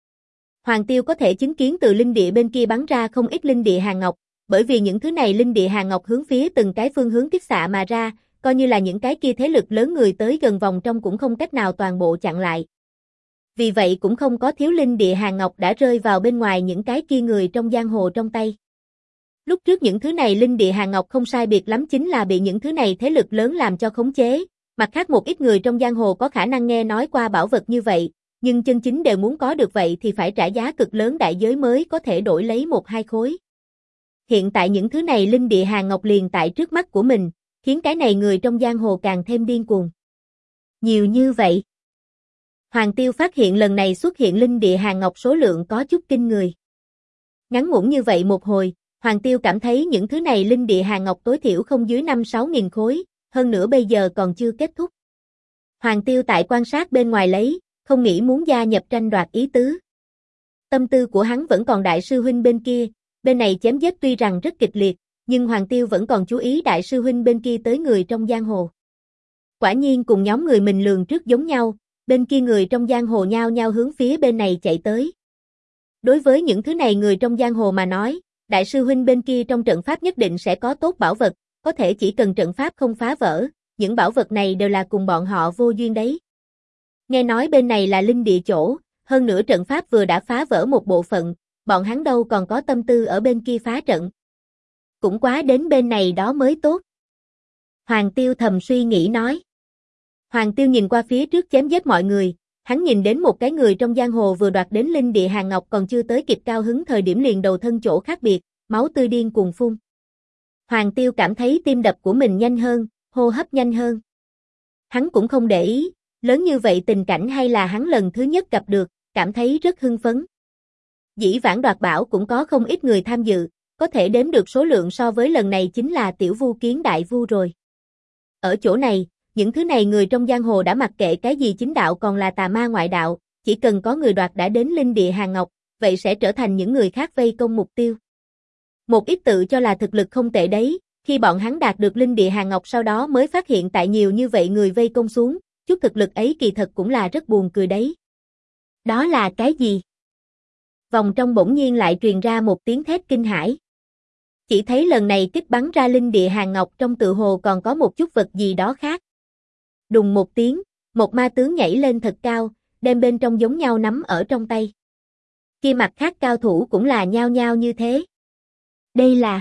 Hoàng Tiêu có thể chứng kiến từ linh địa bên kia bắn ra không ít linh địa hàng ngọc, bởi vì những thứ này linh địa hàng ngọc hướng phía từng cái phương hướng kích xạ mà ra, coi như là những cái kia thế lực lớn người tới gần vòng trong cũng không cách nào toàn bộ chặn lại. Vì vậy cũng không có thiếu linh địa hàng ngọc đã rơi vào bên ngoài những cái kia người trong giang hồ trong tay. Lúc trước những thứ này linh địa hàng ngọc không sai biệt lắm chính là bị những thứ này thế lực lớn làm cho khống chế, mặt khác một ít người trong giang hồ có khả năng nghe nói qua bảo vật như vậy, nhưng chân chính đều muốn có được vậy thì phải trả giá cực lớn đại giới mới có thể đổi lấy 1-2 khối. Hiện tại những thứ này linh địa hàng ngọc liền tại trước mắt của mình, khiến cái này người trong giang hồ càng thêm điên cuồng. Nhiều như vậy. Hoàng Tiêu phát hiện lần này xuất hiện linh địa hàng ngọc số lượng có chút kinh người. Ngắn ngủn như vậy một hồi, Hoàng Tiêu cảm thấy những thứ này linh địa hàng ngọc tối thiểu không dưới 5-6 nghìn khối, hơn nữa bây giờ còn chưa kết thúc. Hoàng Tiêu tại quan sát bên ngoài lấy, không nghĩ muốn gia nhập tranh đoạt ý tứ. Tâm tư của hắn vẫn còn đại sư huynh bên kia, bên này chém giết tuy rằng rất kịch liệt, nhưng Hoàng Tiêu vẫn còn chú ý đại sư huynh bên kia tới người trong giang hồ. Quả nhiên cùng nhóm người mình lường trước giống nhau, bên kia người trong giang hồ nhao nhao hướng phía bên này chạy tới. Đối với những thứ này người trong giang hồ mà nói, đại sư huynh bên kia trong trận pháp nhất định sẽ có tốt bảo vật, có thể chỉ cần trận pháp không phá vỡ, những bảo vật này đều là cùng bọn họ vô duyên đấy. Nghe nói bên này là linh địa chỗ, hơn nữa trận pháp vừa đã phá vỡ một bộ phận, bọn hắn đâu còn có tâm tư ở bên kia phá trận. Cũng quá đến bên này đó mới tốt. Hoàng Tiêu thầm suy nghĩ nói. Hoàng Tiêu nhìn qua phía trước chém giết mọi người, hắn nhìn đến một cái người trong giang hồ vừa đoạt đến linh địa hàng ngọc còn chưa tới kịp cao hứng thời điểm liền đầu thân chỗ khác biệt, máu tươi điên cuồng phun. Hoàng Tiêu cảm thấy tim đập của mình nhanh hơn, hô hấp nhanh hơn. Hắn cũng không để ý, lớn như vậy tình cảnh hay là hắn lần thứ nhất gặp được, cảm thấy rất hưng phấn. Dĩ vãng đoạt bảo cũng có không ít người tham dự, có thể đếm được số lượng so với lần này chính là tiểu vu kiến đại vu rồi. Ở chỗ này, những thứ này người trong giang hồ đã mặc kệ cái gì chính đạo còn là tà ma ngoại đạo, chỉ cần có người đoạt đã đến linh địa hàng ngọc, vậy sẽ trở thành những người khác vây công mục tiêu. Một ít tự cho là thực lực không tệ đấy, khi bọn hắn đạt được linh địa hàng ngọc sau đó mới phát hiện tại nhiều như vậy người vây công xuống, chút thực lực ấy kỳ thật cũng là rất buồn cười đấy. Đó là cái gì? Vòng trong bỗng nhiên lại truyền ra một tiếng thét kinh hãi. Chỉ thấy lần này kích bắn ra linh địa hàng ngọc trong tự hồ còn có một chút vật gì đó khác. Đùng một tiếng, một ma tướng nhảy lên thật cao, đem bên trong giống nhau nắm ở trong tay. Kia mặt khác cao thủ cũng là nhao nhao như thế. Đây là...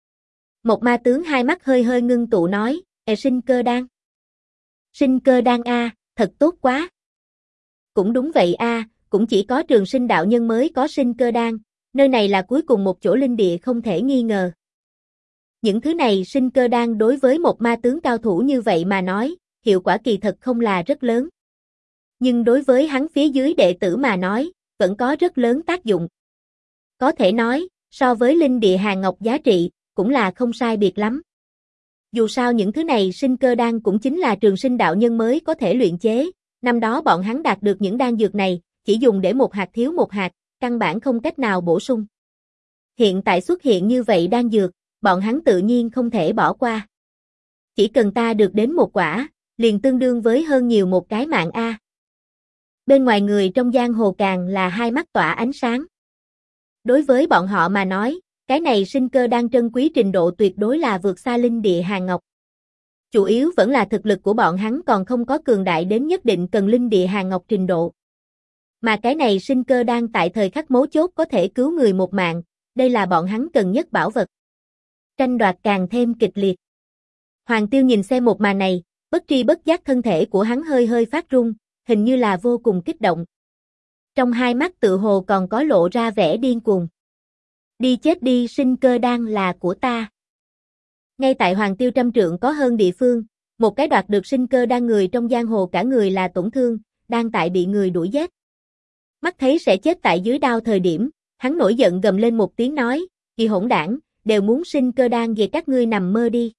Một ma tướng hai mắt hơi hơi ngưng tụ nói, sinh cơ đan. Sinh cơ đan a, thật tốt quá. Cũng đúng vậy a, cũng chỉ có Trường Sinh đạo nhân mới có sinh cơ đan, nơi này là cuối cùng một chỗ linh địa không thể nghi ngờ. Những thứ này sinh cơ đan đối với một ma tướng cao thủ như vậy mà nói, hiệu quả kỳ thật không là rất lớn. Nhưng đối với hắn phía dưới đệ tử mà nói, vẫn có rất lớn tác dụng. Có thể nói, so với linh địa hàng ngọc giá trị, cũng là không sai biệt lắm. Dù sao những thứ này sinh cơ đan cũng chính là Trường Sinh đạo nhân mới có thể luyện chế, năm đó bọn hắn đạt được những đan dược này, chỉ dùng để một hạt thiếu một hạt, căn bản không cách nào bổ sung. Hiện tại xuất hiện như vậy đan dược, bọn hắn tự nhiên không thể bỏ qua. Chỉ cần ta được đến một quả, liền tương đương với hơn nhiều một cái mạng a. Bên ngoài người trong giang hồ càng là hai mắt tỏa ánh sáng. Đối với bọn họ mà nói, cái này sinh cơ đan trân quý trình độ tuyệt đối là vượt xa linh địa hàng ngọc. Chủ yếu vẫn là thực lực của bọn hắn còn không có cường đại đến nhất định cần linh địa hàng ngọc trình độ. Mà cái này sinh cơ đan tại thời khắc mấu chốt có thể cứu người một mạng, đây là bọn hắn cần nhất bảo vật. Tranh đoạt càng thêm kịch liệt. Hoàng Tiêu nhìn xem một màn này, bất tri bất giác thân thể của hắn hơi hơi phát run, hình như là vô cùng kích động. Trong hai mắt tự hồ còn có lộ ra vẻ điên cuồng. Đi chết đi, sinh cơ đan là của ta. Ngay tại Hoàng Tiêu trăm trượng có hơn địa phương, một cái đoạt được sinh cơ đan người trong giang hồ cả người là tổn thương, đang tại bị người đuổi giết. Mắt thấy sẽ chết tại dưới đao thời điểm, hắn nổi giận gầm lên một tiếng nói, kỳ hỗn đảng, đều muốn sinh cơ đan về các ngươi nằm mơ đi.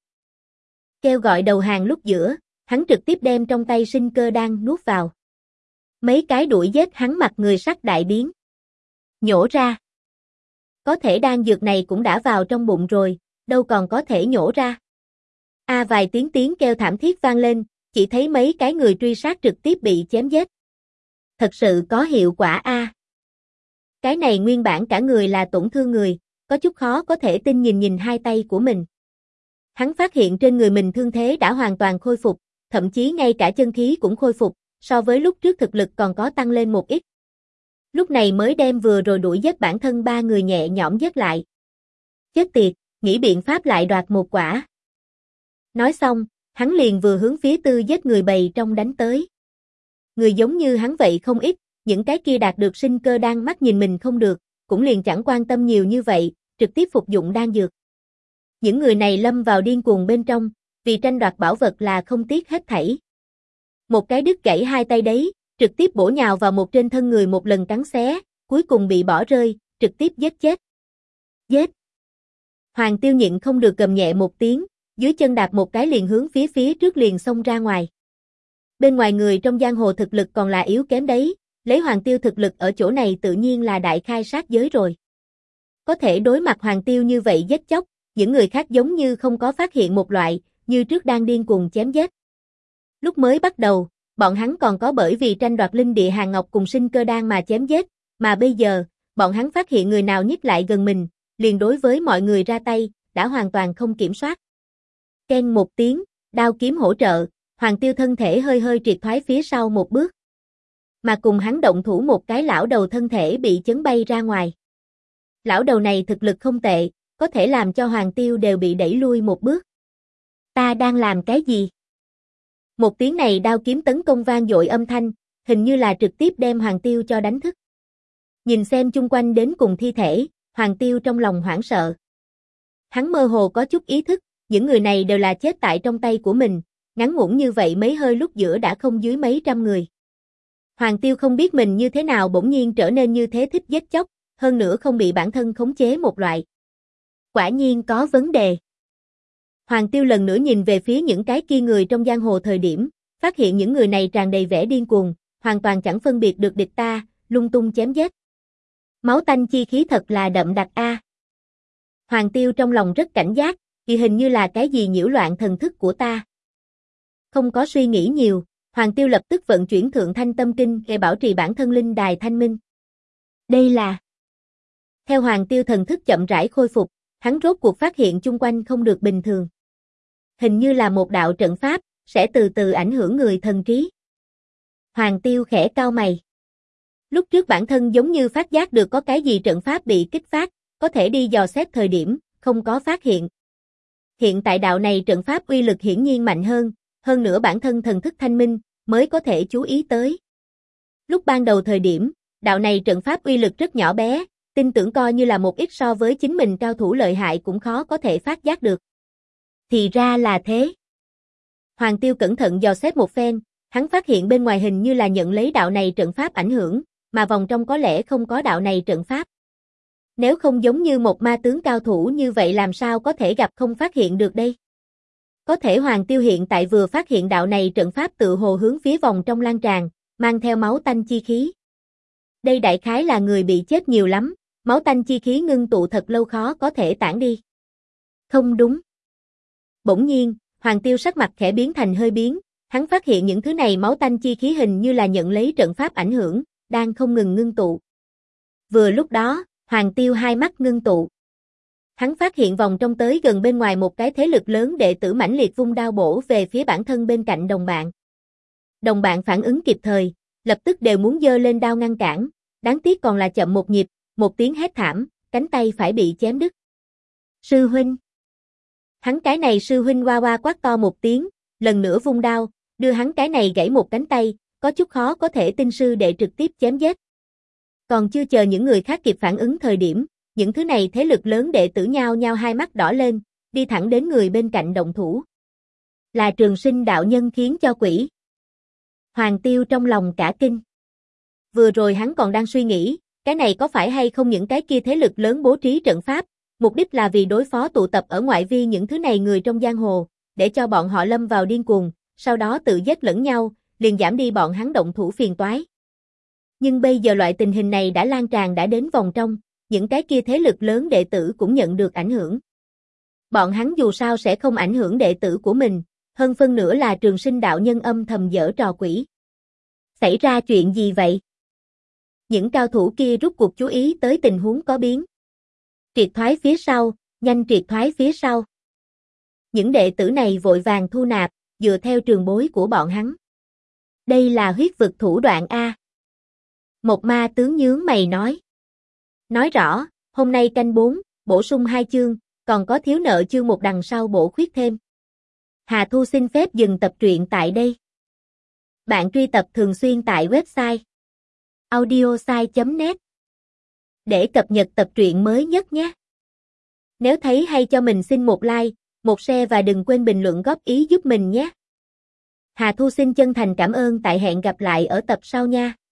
Kêu gọi đầu hàng lúc giữa, hắn trực tiếp đem trong tay sinh cơ đan nuốt vào. Mấy cái đuổi giết hắn mặt người sắc đại biến. Nhổ ra. Có thể đan dược này cũng đã vào trong bụng rồi, đâu còn có thể nhổ ra. Vài tiếng kêu thảm thiết vang lên, chỉ thấy mấy cái người truy sát trực tiếp bị chém giết. Thật sự có hiệu quả a. Cái này nguyên bản cả người là tổn thương người, có chút khó có thể tin nhìn hai tay của mình. Hắn phát hiện trên người mình thương thế đã hoàn toàn khôi phục, thậm chí ngay cả chân khí cũng khôi phục, so với lúc trước thực lực còn có tăng lên một ít. Lúc này mới đem vừa rồi đuổi giết bản thân ba người nhẹ nhõm giết lại. Chết tiệt, nghĩ biện pháp lại đoạt một quả. Nói xong, hắn liền vừa hướng phía tư giết người bầy trong đánh tới. Người giống như hắn vậy không ít, những cái kia đạt được sinh cơ đang mắt nhìn mình không được, cũng liền chẳng quan tâm nhiều như vậy, trực tiếp phục dụng đan dược. Những người này lâm vào điên cuồng bên trong, vì tranh đoạt bảo vật là không tiếc hết thảy. Một cái đứt gãy hai tay đấy, trực tiếp bổ nhào vào một trên thân người một lần cắn xé, cuối cùng bị bỏ rơi, trực tiếp giết chết. Giết! Hoàng Tiêu nhịn không được gầm nhẹ một tiếng, dưới chân đạp một cái liền hướng phía trước liền xông ra ngoài. Bên ngoài người trong giang hồ thực lực còn là yếu kém đấy, lấy Hoàng Tiêu thực lực ở chỗ này tự nhiên là đại khai sát giới rồi. Có thể đối mặt Hoàng Tiêu như vậy giết chóc, những người khác giống như không có phát hiện một loại, như trước đang điên cuồng chém giết. Lúc mới bắt đầu, bọn hắn còn có bởi vì tranh đoạt linh địa hàng ngọc cùng sinh cơ đan mà chém giết, mà bây giờ, bọn hắn phát hiện người nào nhích lại gần mình, liền đối với mọi người ra tay, đã hoàn toàn không kiểm soát. Keng một tiếng, đao kiếm hỗ trợ, Hoàng Tiêu thân thể hơi triệt thoái phía sau một bước. Mà cùng hắn động thủ một cái lão đầu thân thể bị chấn bay ra ngoài. Lão đầu này thực lực không tệ, có thể làm cho Hoàng Tiêu đều bị đẩy lui một bước. Ta đang làm cái gì? Một tiếng này đao kiếm tấn công vang dội âm thanh, hình như là trực tiếp đem Hoàng Tiêu cho đánh thức. Nhìn xem chung quanh đến cùng thi thể, Hoàng Tiêu trong lòng hoảng sợ. Hắn mơ hồ có chút ý thức, những người này đều là chết tại trong tay của mình, ngắn ngủn như vậy mấy hơi lúc giữa đã không dưới mấy trăm người. Hoàng Tiêu không biết mình như thế nào bỗng nhiên trở nên như thế thích giết chóc, hơn nữa không bị bản thân khống chế một loại. Quả nhiên có vấn đề. Hoàng Tiêu lần nữa nhìn về phía những cái kia người trong giang hồ thời điểm, phát hiện những người này tràn đầy vẻ điên cuồng, hoàn toàn chẳng phân biệt được địch ta, lung tung chém giết. Máu tanh chi khí thật là đậm đặc a. Hoàng Tiêu trong lòng rất cảnh giác, vì hình như là cái gì nhiễu loạn thần thức của ta. Không có suy nghĩ nhiều, Hoàng Tiêu lập tức vận chuyển Thượng Thanh Tâm Kinh để bảo trì bản thân linh đài thanh minh. Đây là... Theo Hoàng Tiêu thần thức chậm rãi khôi phục, hắn rốt cuộc phát hiện chung quanh không được bình thường. Hình như là một đạo trận pháp, sẽ từ từ ảnh hưởng người thần trí. Hoàng Tiêu khẽ cau mày. Lúc trước bản thân giống như phát giác được có cái gì trận pháp bị kích phát, có thể đi dò xét thời điểm, không có phát hiện. Hiện tại đạo này trận pháp uy lực hiển nhiên mạnh hơn nữa bản thân thần thức thanh minh, mới có thể chú ý tới. Lúc ban đầu thời điểm, đạo này trận pháp uy lực rất nhỏ bé, tin tưởng coi như là một ít so với chính mình cao thủ lợi hại cũng khó có thể phát giác được. Thì ra là thế. Hoàng Tiêu cẩn thận dò xét một phen, hắn phát hiện bên ngoài hình như là nhận lấy đạo này trận pháp ảnh hưởng, mà vòng trong có lẽ không có đạo này trận pháp. Nếu không giống như một ma tướng cao thủ như vậy làm sao có thể gặp không phát hiện được đây? Có thể Hoàng Tiêu hiện tại vừa phát hiện đạo này trận pháp tự hồ hướng phía vòng trong lan tràn, mang theo máu tanh chi khí. Đây đại khái là người bị chết nhiều lắm, máu tanh chi khí ngưng tụ thật lâu khó có thể tản đi. Không đúng. Bỗng nhiên, Hoàng Tiêu sắc mặt khẽ biến thành hơi biến, hắn phát hiện những thứ này máu tanh chi khí hình như là nhận lấy trận pháp ảnh hưởng, đang không ngừng ngưng tụ. Vừa lúc đó, Hoàng Tiêu hai mắt ngưng tụ. Hắn phát hiện vòng trong tới gần bên ngoài một cái thế lực lớn đệ tử mãnh liệt vung đao bổ về phía bản thân bên cạnh đồng bạn. Đồng bạn phản ứng kịp thời, lập tức đều muốn giơ lên đao ngăn cản, đáng tiếc còn là chậm một nhịp, một tiếng hét thảm, cánh tay phải bị chém đứt. Sư huynh. Hắn cái này sư huynh hoa hoa quát to một tiếng, lần nữa vung đao, đưa hắn cái này gãy một cánh tay, có chút khó có thể tin sư đệ trực tiếp chém giết. Còn chưa chờ những người khác kịp phản ứng thời điểm, những thứ này thế lực lớn đệ tử nhao nhao hai mắt đỏ lên, đi thẳng đến người bên cạnh động thủ. Là Trường Sinh đạo nhân khiến cho quỷ. Hoàng Tiêu trong lòng cả kinh. Vừa rồi hắn còn đang suy nghĩ, cái này có phải hay không những cái kia thế lực lớn bố trí trận pháp, mục đích là vì đối phó tụ tập ở ngoại vi những thứ này người trong giang hồ, để cho bọn họ lâm vào điên cuồng, sau đó tự giết lẫn nhau, liền giảm đi bọn hắn động thủ phiền toái. Nhưng bây giờ loại tình hình này đã lan tràn đã đến vòng trong, những cái kia thế lực lớn đệ tử cũng nhận được ảnh hưởng. Bọn hắn dù sao sẽ không ảnh hưởng đệ tử của mình, hơn phân nửa là Trường Sinh đạo nhân âm thầm giở trò quỷ. Xảy ra chuyện gì vậy? Những cao thủ kia rút cuộc chú ý tới tình huống có biến. Triệt thoái phía sau, nhanh triệt thoái phía sau. Những đệ tử này vội vàng thu nạp, dựa theo trường bối của bọn hắn. Đây là huyết vực thủ đoạn A. Một ma tướng nhướng mày nói. Nói rõ, hôm nay canh 4, bổ sung 2 chương, còn có thiếu nợ chương 1 đằng sau bổ khuyết thêm. Hà Thu xin phép dừng tập truyện tại đây. Bạn truy tập thường xuyên tại website audiosai.net để cập nhật tập truyện mới nhất nhé. Nếu thấy hay cho mình xin một like, một share và đừng quên bình luận góp ý giúp mình nhé. Hà Thu xin chân thành cảm ơn, tại hẹn gặp lại ở tập sau nha.